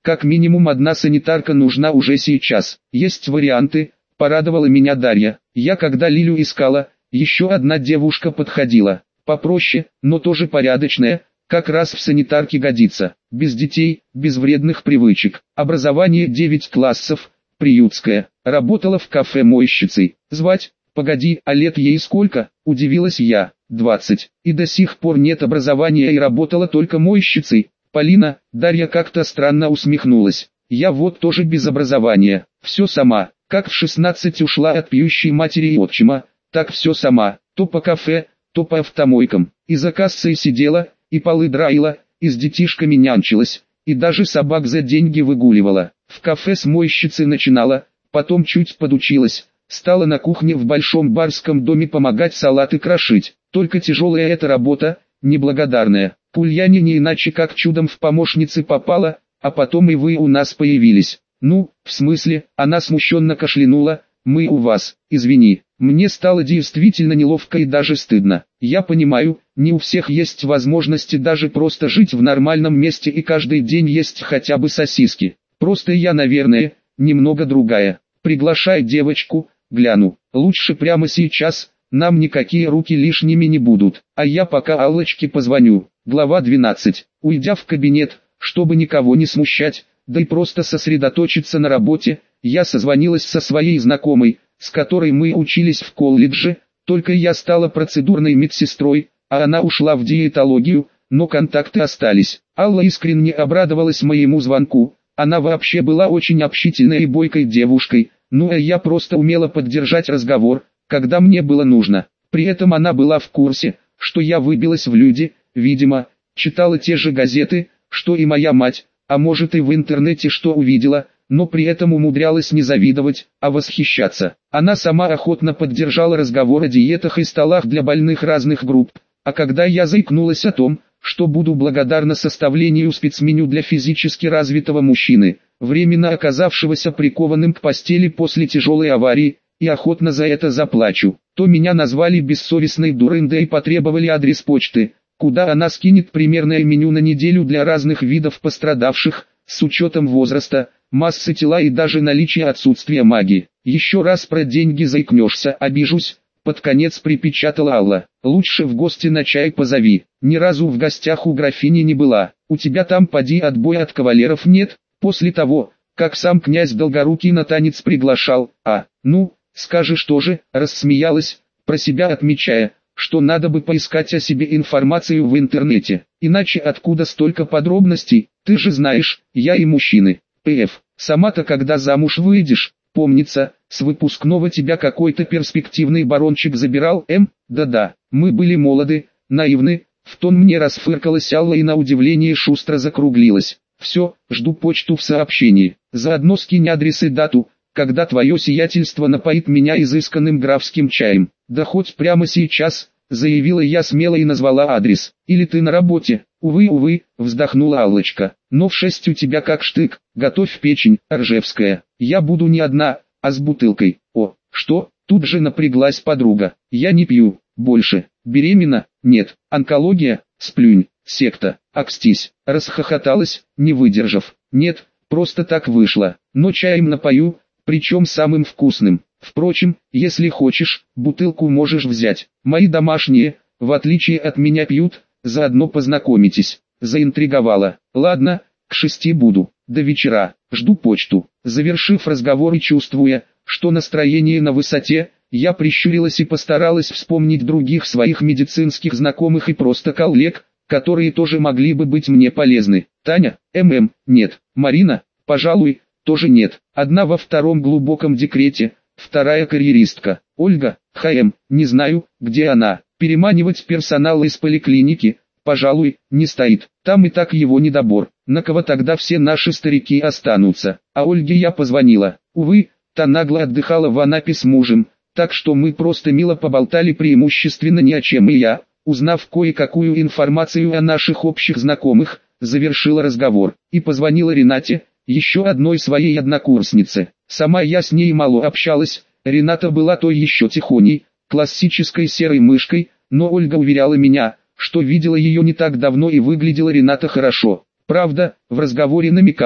Speaker 1: Как минимум одна санитарка нужна уже сейчас. Есть варианты, порадовала меня Дарья. Я когда Лилю искала, еще одна девушка подходила. Попроще, но тоже порядочная, как раз в санитарке годится. Без детей, без вредных привычек. Образование 9 классов, приютская. Работала в кафе мойщицей. Звать? Погоди, а лет ей сколько? Удивилась я. 20. И до сих пор нет образования и работала только мойщицей. Полина, Дарья как-то странно усмехнулась. Я вот тоже без образования. Все сама. Как в 16 ушла от пьющей матери и отчима, так все сама. То по кафе, то по автомойкам. И за кассой сидела, и полы драила, и с детишками нянчилась, и даже собак за деньги выгуливала. В кафе с мойщицей начинала, потом чуть подучилась. Стала на кухне в большом барском доме помогать салаты крошить. Только тяжелая эта работа, неблагодарная. К Ульяне не иначе как чудом в помощницы попала, а потом и вы у нас появились. Ну, в смысле, она смущенно кашлянула, мы у вас, извини. Мне стало действительно неловко и даже стыдно. Я понимаю, не у всех есть возможности даже просто жить в нормальном месте и каждый день есть хотя бы сосиски. Просто я, наверное, немного другая. Приглашай девочку, гляну. Лучше прямо сейчас, нам никакие руки лишними не будут. А я пока Аллочке позвоню. Глава 12. Уйдя в кабинет, чтобы никого не смущать, да и просто сосредоточиться на работе, я созвонилась со своей знакомой, с которой мы учились в колледже, только я стала процедурной медсестрой, а она ушла в диетологию, но контакты остались. Алла искренне обрадовалась моему звонку, она вообще была очень общительной и бойкой девушкой, ну а я просто умела поддержать разговор, когда мне было нужно. При этом она была в курсе, что я выбилась в люди, видимо, читала те же газеты, что и моя мать, а может и в интернете что увидела, но при этом умудрялась не завидовать, а восхищаться. Она сама охотно поддержала разговор о диетах и столах для больных разных групп, а когда я заикнулась о том, что буду благодарна составлению спецменю для физически развитого мужчины, временно оказавшегося прикованным к постели после тяжелой аварии, и охотно за это заплачу, то меня назвали бессовестной дурындой и потребовали адрес почты, куда она скинет примерное меню на неделю для разных видов пострадавших, с учетом возраста, массы тела и даже наличия отсутствия магии. Еще раз про деньги заикнешься, обижусь, под конец припечатала Алла. Лучше в гости на чай позови. Ни разу в гостях у графини не была. У тебя там поди отбоя от кавалеров нет? После того, как сам князь Долгорукий на танец приглашал, ну, скажешь тоже, рассмеялась, про себя отмечая, что надо бы поискать о себе информацию в интернете. Иначе откуда столько подробностей? Ты же знаешь, я и мужчины. П.Ф. Сама-то когда замуж выйдешь, помнится, с выпускного тебя какой-то перспективный барончик забирал, Да-да, мы были молоды, наивны, в тон мне расфыркалась Алла и на удивление шустро закруглилась. Все, жду почту в сообщении. Заодно скинь адрес и дату, когда твое сиятельство напоит меня изысканным графским чаем. Да хоть прямо сейчас, заявила я смело и назвала адрес. Или ты на работе? Увы, вздохнула Аллочка. Но в 6 у тебя как штык, готовь печень, Ржевская. Я буду не одна, а с бутылкой. О, что? Тут же напряглась подруга. Я не пью, больше. Беременна? Нет. Онкология? Сплюнь. Секта. Акстись. Расхохоталась, не выдержав. Нет, просто так вышло. Но чаем напою, причем самым вкусным. Впрочем, если хочешь, бутылку можешь взять. Мои домашние, в отличие от меня пьют, заодно познакомитесь. Заинтриговала. Ладно, к 6 буду. До вечера. Жду почту. Завершив разговор и чувствуя, что настроение на высоте, я прищурилась и постаралась вспомнить других своих медицинских знакомых и просто коллег, которые тоже могли бы быть мне полезны. Таня, нет. Марина, пожалуй, тоже нет. Одна во втором глубоком декрете, вторая карьеристка. Ольга, не знаю, где она. Переманивать персонал из поликлиники, пожалуй, не стоит. Там и так его недобор. На кого тогда все наши старики останутся? А Ольге я позвонила. Увы, та нагло отдыхала в Анапе с мужем, так что мы просто мило поболтали преимущественно ни о чем, и я, узнав кое-какую информацию о наших общих знакомых, завершила разговор и позвонила Ренате, еще одной своей однокурснице. Сама я с ней мало общалась, Рената была той еще тихоней, классической серой мышкой, но Ольга уверяла меня, что видела ее не так давно и выглядела Рената хорошо. Правда, в разговоре намекала,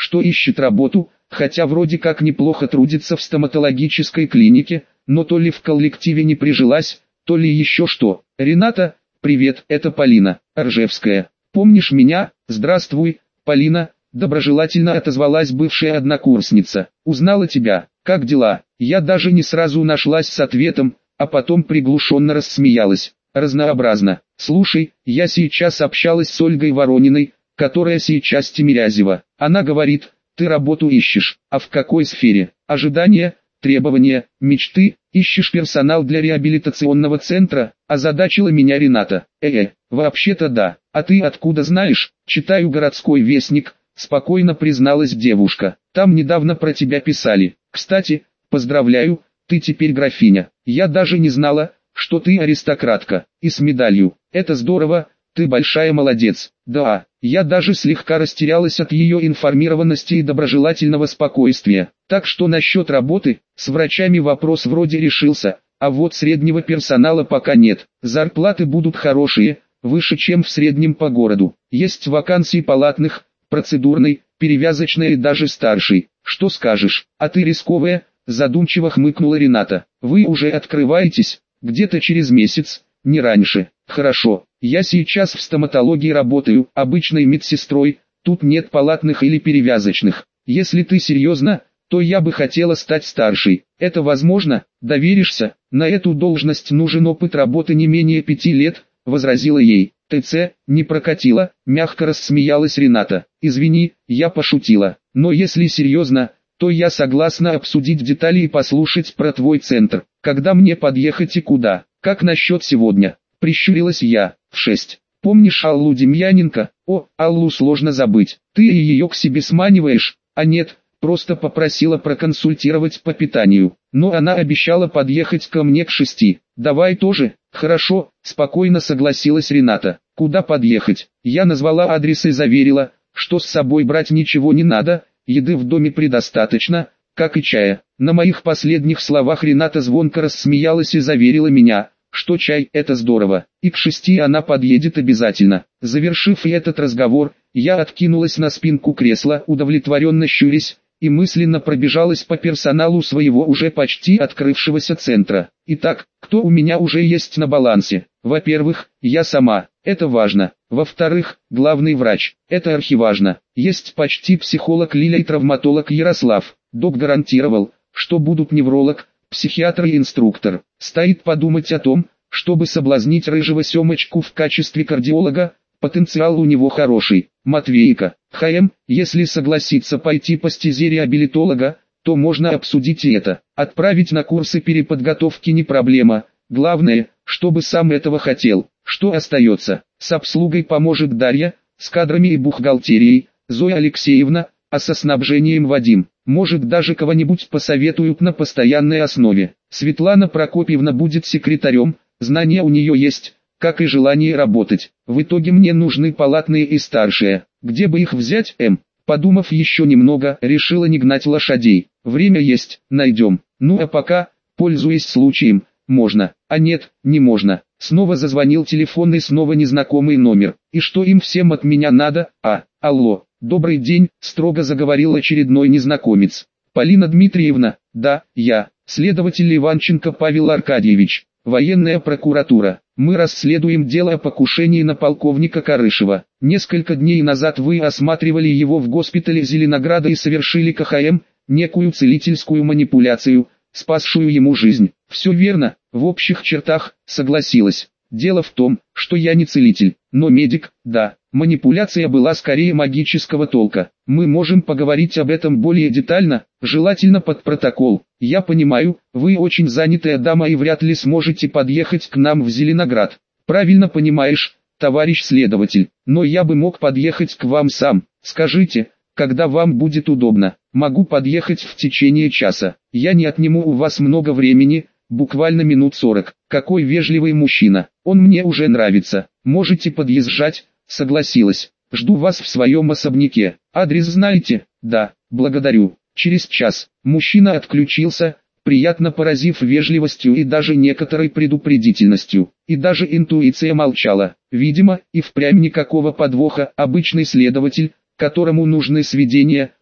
Speaker 1: что ищет работу, хотя вроде как неплохо трудится в стоматологической клинике, но то ли в коллективе не прижилась, то ли еще что. Рената, привет, это Полина, Ржевская. Помнишь меня? Здравствуй, Полина, доброжелательно отозвалась бывшая однокурсница. Узнала тебя, как дела? Я даже не сразу нашлась с ответом, а потом приглушенно рассмеялась. Разнообразно. Слушай, я сейчас общалась с Ольгой Ворониной, которая сейчас Тимирязева. Она говорит, ты работу ищешь, а в какой сфере? Ожидания, требования, мечты, ищешь персонал для реабилитационного центра, озадачила меня Рената. Вообще-то да, а ты откуда знаешь? Читаю городской вестник, спокойно призналась девушка. Там недавно про тебя писали. Кстати, поздравляю, ты теперь графиня. Я даже не знала, что ты аристократка, и с медалью. Это здорово, ты большая молодец. Да, я даже слегка растерялась от ее информированности и доброжелательного спокойствия. Так что насчет работы, с врачами вопрос вроде решился, а вот среднего персонала пока нет. Зарплаты будут хорошие, выше чем в среднем по городу. Есть вакансии палатных, процедурной, перевязочной и даже старшей. Что скажешь? А ты рисковая? Задумчиво хмыкнула Рената. Вы уже открываетесь? Где-то через месяц, не раньше. Хорошо, я сейчас в стоматологии работаю, обычной медсестрой, тут нет палатных или перевязочных. Если ты серьезно, то я бы хотела стать старшей. Это возможно? Доверишься? На эту должность нужен опыт работы не менее 5 лет, возразила ей. ТЦ, не прокатило, мягко рассмеялась Рената. Извини, я пошутила. Но если серьезно, то я согласна обсудить детали и послушать про твой центр. Когда мне подъехать и куда? Как насчет сегодня? Прищурилась я. В 6. Помнишь Аллу Демьяненко? О, Аллу сложно забыть. Ты ее к себе сманиваешь? А нет, просто попросила проконсультировать по питанию. Но она обещала подъехать ко мне к 6. Давай тоже. Хорошо, спокойно согласилась Рената. Куда подъехать? Я назвала адрес и заверила, что с собой брать ничего не надо, еды в доме предостаточно, как и чая. На моих последних словах Рената звонко рассмеялась и заверила меня, что чай – это здорово, и к 6 она подъедет обязательно. Завершив этот разговор, я откинулась на спинку кресла, удовлетворенно щурясь, и мысленно пробежалась по персоналу своего уже почти открывшегося центра. Итак, кто у меня уже есть на балансе? Во-первых, я сама, это важно. Во-вторых, главный врач, это архиважно. Есть почти психолог Лиля и травматолог Ярослав. Док гарантировал, что будут невролог, психиатр и инструктор. Стоит подумать о том, чтобы соблазнить рыжего Семочку в качестве кардиолога, потенциал у него хороший. Матвейка, ХМ, если согласится пойти по стезе реабилитолога, то можно обсудить и это. Отправить на курсы переподготовки не проблема, главное, чтобы сам этого хотел. Что остается? С обслугой поможет Дарья, с кадрами и бухгалтерией, Зоя Алексеевна, а со снабжением Вадим. Может даже кого-нибудь посоветуют на постоянной основе. Светлана Прокопьевна будет секретарем, знания у нее есть, как и желание работать. В итоге мне нужны палатные и старшие. Где бы их взять, Подумав еще немного, решила не гнать лошадей. Время есть, найдем. Ну а пока, пользуясь случаем, можно. А нет, не можно. Снова зазвонил телефон и снова незнакомый номер. И что им всем от меня надо? Алло, добрый день, строго заговорил очередной незнакомец. Полина Дмитриевна, да, я, следователь Иванченко Павел Аркадьевич, военная прокуратура. Мы расследуем дело о покушении на полковника Карышева. Несколько дней назад вы осматривали его в госпитале Зеленограда и совершили КХМ, некую целительскую манипуляцию, спасшую ему жизнь. Все верно, в общих чертах, согласилась. Дело в том, что я не целитель, но медик, да. Манипуляция была скорее магического толка. Мы можем поговорить об этом более детально, желательно под протокол. Я понимаю, вы очень занятая дама и вряд ли сможете подъехать к нам в Зеленоград. Правильно понимаешь, товарищ следователь, но я бы мог подъехать к вам сам. Скажите, когда вам будет удобно. Могу подъехать в течение часа. Я не отниму у вас много времени, буквально минут 40. Какой вежливый мужчина. Он мне уже нравится. Можете подъезжать. Согласилась. Жду вас в своем особняке. Адрес знаете? Да, благодарю. Через час. Мужчина отключился, приятно поразив вежливостью и даже некоторой предупредительностью. И даже интуиция молчала. Видимо, и впрямь никакого подвоха. Обычный следователь, которому нужны сведения,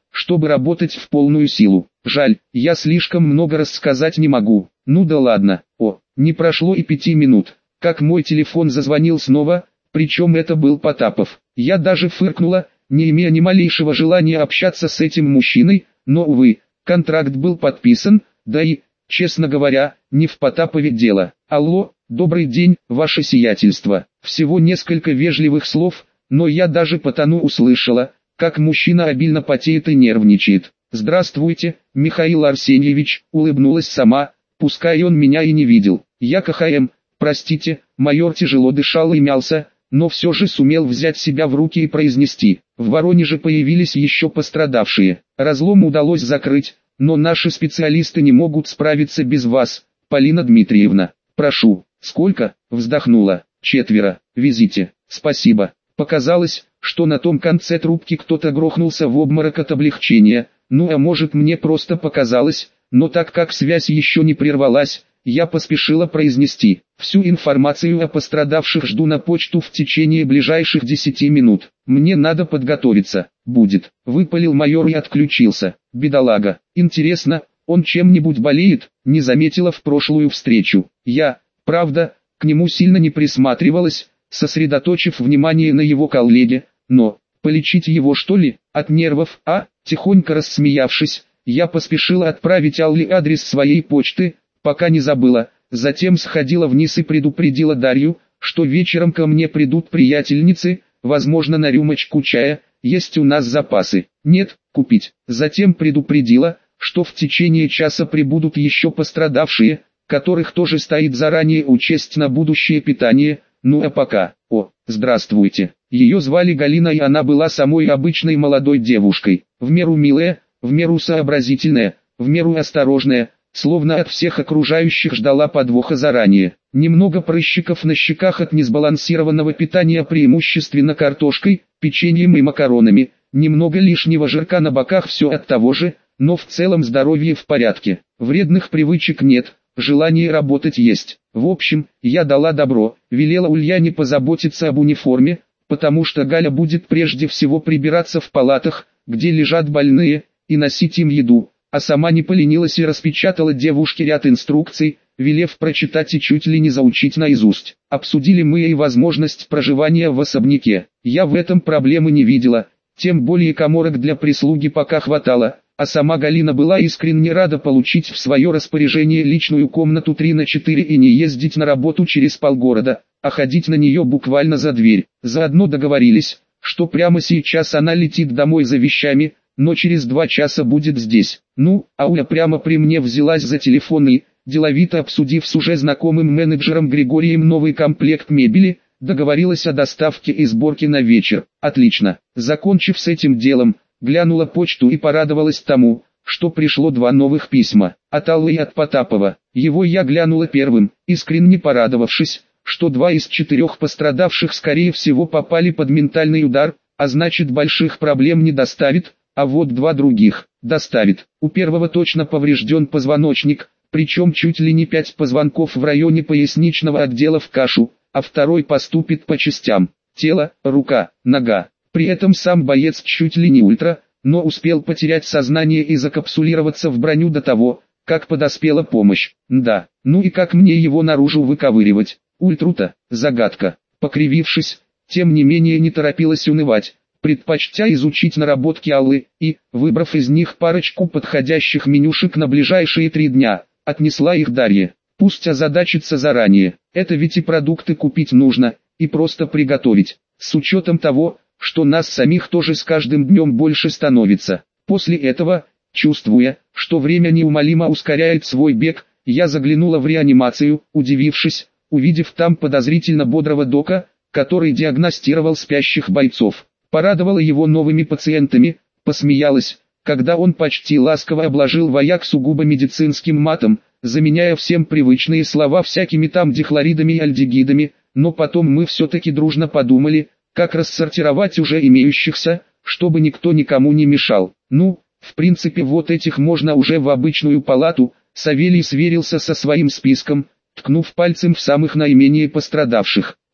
Speaker 1: чтобы работать в полную силу. Жаль, я слишком много рассказать не могу. Ну да ладно. Не прошло и 5 минут, как мой телефон зазвонил снова, причем это был Потапов. Я даже фыркнула, не имея ни малейшего желания общаться с этим мужчиной, но увы, контракт был подписан, да и, честно говоря, не в Потапове дело. Алло, добрый день, ваше сиятельство. Всего несколько вежливых слов, но я даже потому услышала, как мужчина обильно потеет и нервничает. «Здравствуйте, Михаил Арсеньевич», улыбнулась сама, пускай он меня и не видел. «Я КХМ, простите», майор тяжело дышал и мялся, но все же сумел взять себя в руки и произнести: «В Воронеже появились еще пострадавшие. Разлом удалось закрыть, но наши специалисты не могут справиться без вас, Полина Дмитриевна. Прошу». «Сколько?» — вздохнула. «4. Везите». «Спасибо». Показалось, что на том конце трубки кто-то грохнулся в обморок от облегчения, ну а может мне просто показалось, но так как связь еще не прервалась, я поспешила произнести: «Всю информацию о пострадавших жду на почту в течение ближайших 10 минут. Мне надо подготовиться». «Будет», — выпалил майор и отключился. Бедолага. Интересно, он чем-нибудь болеет? Не заметила в прошлую встречу. Я, правда, к нему сильно не присматривалась, сосредоточив внимание на его коллеге, но, полечить его что ли, от нервов, тихонько рассмеявшись, я поспешила отправить Алле адрес своей почты, пока не забыла, затем сходила вниз и предупредила Дарью, что вечером ко мне придут приятельницы, возможно на рюмочку чая, есть у нас запасы, нет, купить. Затем предупредила, что в течение часа прибудут еще пострадавшие, которых тоже стоит заранее учесть на будущее питание. Ну а пока, здравствуйте. Ее звали Галина и она была самой обычной молодой девушкой, в меру милая, в меру сообразительная, в меру осторожная, словно от всех окружающих ждала подвоха заранее. Немного прыщиков на щеках от несбалансированного питания преимущественно картошкой, печеньем и макаронами, немного лишнего жирка на боках, все от того же, но в целом здоровье в порядке. Вредных привычек нет, желание работать есть. В общем, я дала добро, велела Ульяне позаботиться об униформе, потому что Галя будет прежде всего прибираться в палатах, где лежат больные, и носить им еду, а сама не поленилась и распечатала девушке ряд инструкций, велев прочитать и чуть ли не заучить наизусть. Обсудили мы и возможность проживания в особняке. Я в этом проблемы не видела, тем более каморок для прислуги пока хватало, а сама Галина была искренне рада получить в свое распоряжение личную комнату 3/4 и не ездить на работу через полгорода, а ходить на нее буквально за дверь. Заодно договорились, что прямо сейчас она летит домой за вещами, но через 2 часа будет здесь. Ну, а Уля прямо при мне взялась за телефон и, деловито обсудив с уже знакомым менеджером Григорием новый комплект мебели, договорилась о доставке и сборке на вечер. Отлично. Закончив с этим делом, глянула почту и порадовалась тому, что пришло 2 новых письма, от Аллы и от Потапова. Его я глянула первым, искренне порадовавшись, что 2 из 4 пострадавших скорее всего попали под ментальный удар, а значит больших проблем не доставит, а вот 2 других доставит. У первого точно поврежден позвоночник, причем чуть ли не 5 позвонков в районе поясничного отдела в кашу, а второй поступит по частям: тело, рука, нога. При этом сам боец чуть ли не ультра, но успел потерять сознание и закапсулироваться в броню до того, как подоспела помощь. Да, ну и как мне его наружу выковыривать? Ультру-то, загадка. Покривившись, тем не менее не торопилась унывать, предпочтя изучить наработки Аллы, и, выбрав из них парочку подходящих менюшек на ближайшие 3 дня, отнесла их Дарье. Пусть озадачится заранее, это ведь и продукты купить нужно, и просто приготовить, с учетом того, что нас самих тоже с каждым днем больше становится. После этого, чувствуя, что время неумолимо ускоряет свой бег, я заглянула в реанимацию, удивившись, увидев там подозрительно бодрого дока, который диагностировал спящих бойцов. Порадовала его новыми пациентами, посмеялась, когда он почти ласково обложил вояк сугубо медицинским матом, заменяя всем привычные слова всякими там дихлоридами и альдегидами, но потом мы все-таки дружно подумали, как рассортировать уже имеющихся, чтобы никто никому не мешал. Ну, в принципе вот этих можно уже в обычную палату. Савелий сверился со своим списком, ткнув пальцем в самых наименее пострадавших.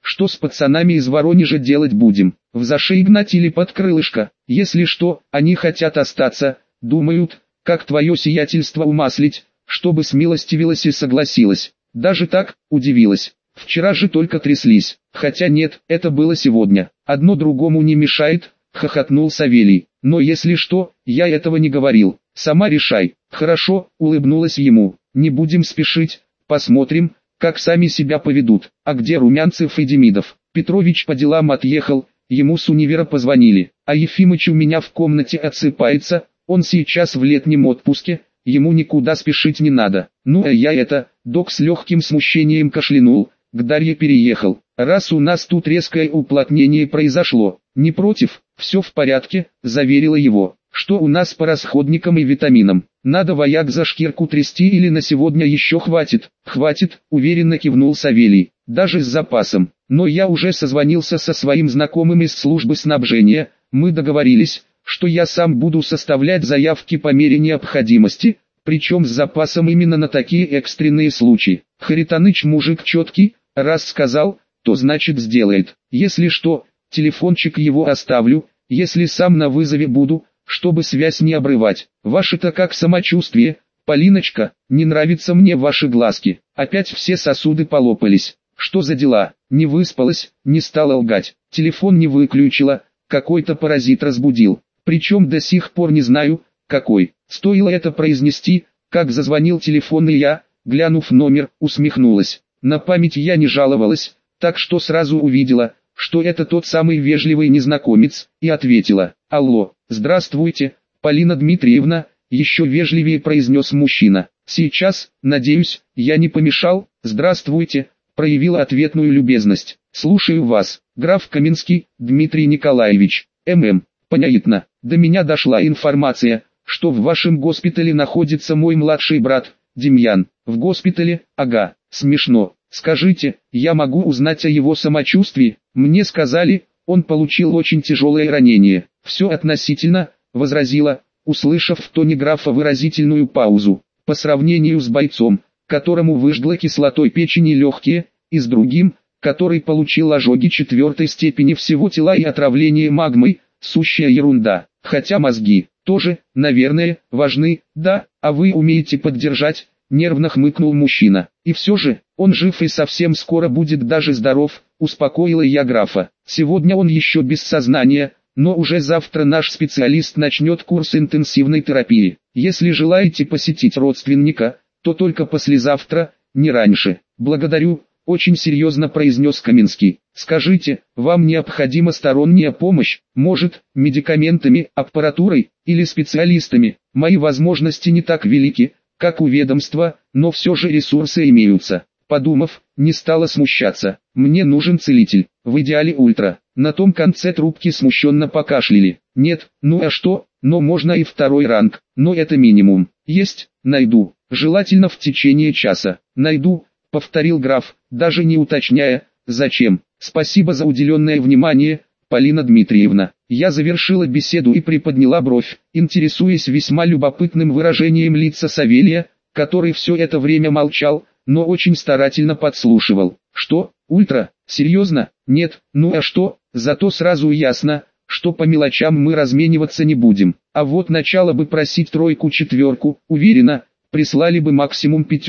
Speaker 1: что с пацанами из Воронежа делать будем? В зашей гнать или под крылышко? Если что, они хотят остаться, думают, как твое сиятельство умаслить, чтобы смилостивилась и согласилась. Даже так, удивилась. Вчера же только тряслись. Хотя нет, это было сегодня. Одно другому не мешает, хохотнул Савелий. Но если что, я этого не говорил. Сама решай. Хорошо, улыбнулась ему. Не будем спешить, посмотрим, как сами себя поведут. А где Румянцев и Демидов? Петрович по делам отъехал, ему с универа позвонили. А Ефимыч у меня в комнате отсыпается, он сейчас в летнем отпуске, ему никуда спешить не надо. Ну а я док с легким смущением кашлянул, к Дарье переехал. Раз у нас тут резкое уплотнение произошло, не против, все в порядке, заверила его. Что у нас по расходникам и витаминам? Надо вояк за шкирку трясти или на сегодня еще хватит? Хватит, уверенно кивнул Савелий, даже с запасом. Но я уже созвонился со своим знакомым из службы снабжения, мы договорились, что я сам буду составлять заявки по мере необходимости, причем с запасом именно на такие экстренные случаи. Харитоныч мужик четкий, раз сказал, то значит сделает. Если что, телефончик его оставлю, если сам на вызове буду, чтобы связь не обрывать. Ваше-то как самочувствие, Полиночка? Не нравятся мне ваши глазки. Опять все сосуды полопались. Что за дела? Не выспалась, не стала лгать. Телефон не выключила, какой-то паразит разбудил. Причем до сих пор не знаю, какой. Стоило это произнести, как зазвонил телефон, и я, глянув номер, усмехнулась. На память я не жаловалась, так что сразу увидела, что это тот самый вежливый незнакомец, и ответила. «Алло, здравствуйте, Полина Дмитриевна», еще вежливее произнес мужчина. «Сейчас, надеюсь, я не помешал?» «Здравствуйте», проявила ответную любезность. «Слушаю вас, граф Каменский, Дмитрий Николаевич, понятно. До меня дошла информация, что в вашем госпитале находится мой младший брат, Демьян. В госпитале? Ага, смешно. Скажите, я могу узнать о его самочувствии? Мне сказали, он получил очень тяжелое ранение». «Все относительно», возразила, услышав в тоне графа выразительную паузу. «По сравнению с бойцом, которому выжгло кислотой печени легкие, и с другим, который получил ожоги 4 степени всего тела и отравление магмой, сущая ерунда. Хотя мозги, тоже, наверное, важны, да, а вы умеете поддержать», нервно хмыкнул мужчина. «И все же, он жив и совсем скоро будет даже здоров», успокоила я графа. «Сегодня он еще без сознания, но уже завтра наш специалист начнет курс интенсивной терапии. Если желаете посетить родственника, то только послезавтра, не раньше». «Благодарю», очень серьезно произнес Каменский. «Скажите, вам необходима сторонняя помощь, может, медикаментами, аппаратурой, или специалистами? Мои возможности не так велики, как у ведомства, но все же ресурсы имеются». Подумав, не стала смущаться. «Мне нужен целитель, в идеале ультра». На том конце трубки смущенно покашляли. «Нет, ну а что, но можно и 2 ранг, но это минимум». «Есть, найду, желательно в течение часа». «Найду», повторил граф, даже не уточняя, зачем. «Спасибо за уделенное внимание, Полина Дмитриевна». Я завершила беседу и приподняла бровь, интересуясь весьма любопытным выражением лица Савелия, который все это время молчал, но очень старательно подслушивал. «Что, ультра? Серьезно? Нет, ну а что? Зато сразу ясно, что по мелочам мы размениваться не будем. А вот начало бы просить 3-4, уверена, прислали бы максимум 5.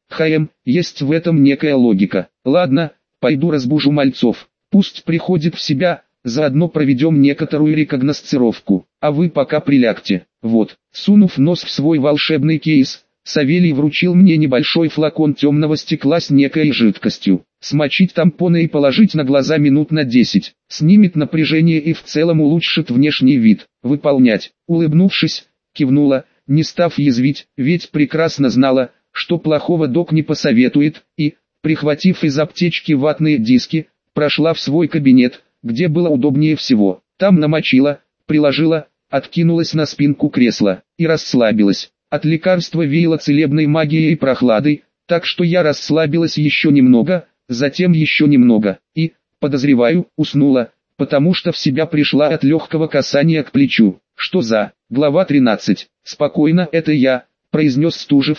Speaker 1: Есть в этом некая логика. Ладно, пойду разбужу мальцов. Пусть приходит в себя, заодно проведем некоторую рекогносцировку. А вы пока прилягте». Вот, сунув нос в свой волшебный кейс, Савелий вручил мне небольшой флакон темного стекла с некой жидкостью. Смочить тампоны и положить на глаза минут на 10. Снимет напряжение и в целом улучшит внешний вид. «Выполнять». Улыбнувшись, кивнула, не став язвить, ведь прекрасно знала, что плохого док не посоветует, и, прихватив из аптечки ватные диски, прошла в свой кабинет, где было удобнее всего. Там намочила, приложила, откинулась на спинку кресла и расслабилась. От лекарства веяло целебной магией и прохладой, так что я расслабилась еще немного, затем еще немного, и, подозреваю, уснула, потому что в себя пришла от легкого касания к плечу. «Что за...» Глава 13. «Спокойно, это я», произнес Стужев,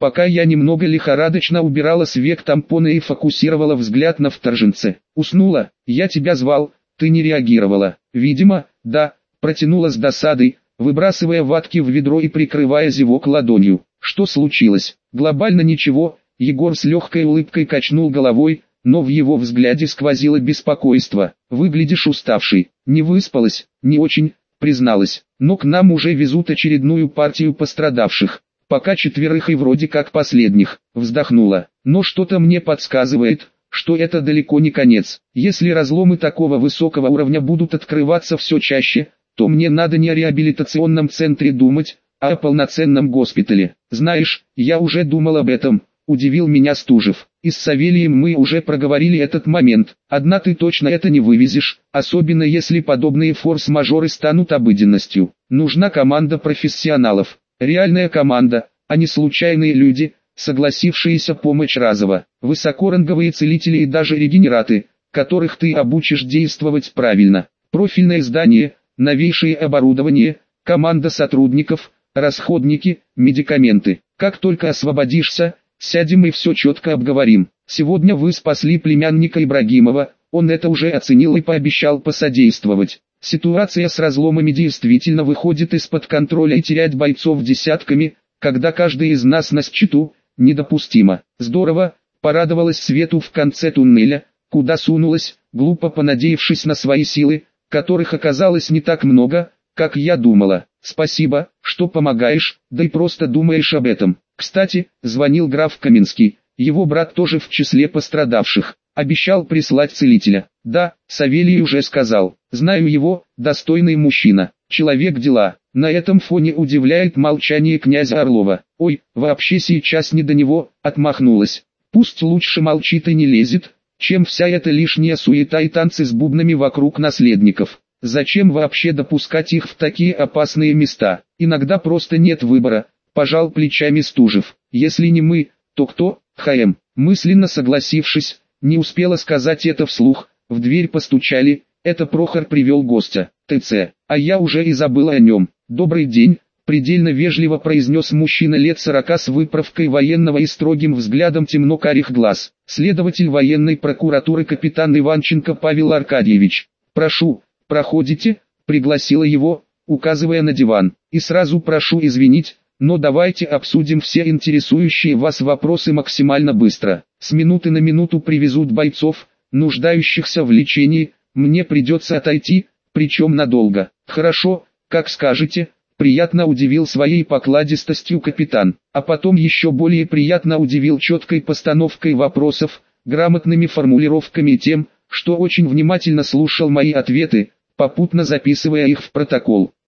Speaker 1: пока я немного лихорадочно убирала с век тампоны и фокусировала взгляд на вторженце. Уснула, я тебя звал, ты не реагировала. Видимо, да, протянула с досадой, выбрасывая ватки в ведро и прикрывая зевок ладонью. Что случилось? Глобально ничего, Егор с легкой улыбкой качнул головой, но в его взгляде сквозило беспокойство. Выглядишь уставшей. Не выспалась? Не очень, призналась. Но к нам уже везут очередную партию пострадавших. Пока 4 и вроде как последних. Вздохнула. Но что-то мне подсказывает, что это далеко не конец. Если разломы такого высокого уровня будут открываться все чаще, то мне надо не о реабилитационном центре думать, а о полноценном госпитале. Знаешь, я уже думал об этом. Удивил меня Стужев. И с Савелием мы уже проговорили этот момент. Одна ты точно это не вывезешь, особенно если подобные форс-мажоры станут обыденностью. Нужна команда профессионалов. Реальная команда, а не случайные люди, согласившиеся помочь разово. Высокоранговые целители и даже регенераты, которых ты обучишь действовать правильно. Профильное здание, новейшее оборудование, команда сотрудников, расходники, медикаменты. Как только освободишься, сядем и все четко обговорим. Сегодня вы спасли племянника Ибрагимова, он это уже оценил и пообещал посодействовать. Ситуация с разломами действительно выходит из-под контроля и терять бойцов десятками, когда каждый из нас на счету, недопустимо. Здорово, порадовалась Свету в конце туннеля, куда сунулась, глупо понадеявшись на свои силы, которых оказалось не так много, как я думала. Спасибо, что помогаешь, да и просто думаешь об этом. Кстати, звонил граф Каменский, его брат тоже в числе пострадавших. Обещал прислать целителя. Да, Савелий уже сказал. Знаю его, достойный мужчина, человек дела. На этом фоне удивляет молчание князя Орлова. Ой, вообще сейчас не до него, отмахнулась. Пусть лучше молчит и не лезет, чем вся эта лишняя суета и танцы с бубнами вокруг наследников. Зачем вообще допускать их в такие опасные места? Иногда просто нет выбора, пожал плечами Стужев. Если не мы, то кто? ХМ. Мысленно согласившись, не успела сказать это вслух, в дверь постучали, это Прохор привел гостя. ТЦ, а я уже и забыла о нем. Добрый день, предельно вежливо произнес мужчина лет 40 с выправкой военного и строгим взглядом темно-карих глаз. Следователь военной прокуратуры капитан Иванченко Павел Аркадьевич. Прошу, проходите, пригласила его, указывая на диван. И сразу прошу извинить, но давайте обсудим все интересующие вас вопросы максимально быстро. С минуты на минуту привезут бойцов, нуждающихся в лечении, мне придется отойти, причем надолго. Хорошо, как скажете, приятно удивил своей покладистостью капитан, а потом еще более приятно удивил четкой постановкой вопросов, грамотными формулировками и тем, что очень внимательно слушал мои ответы, попутно записывая их в протокол.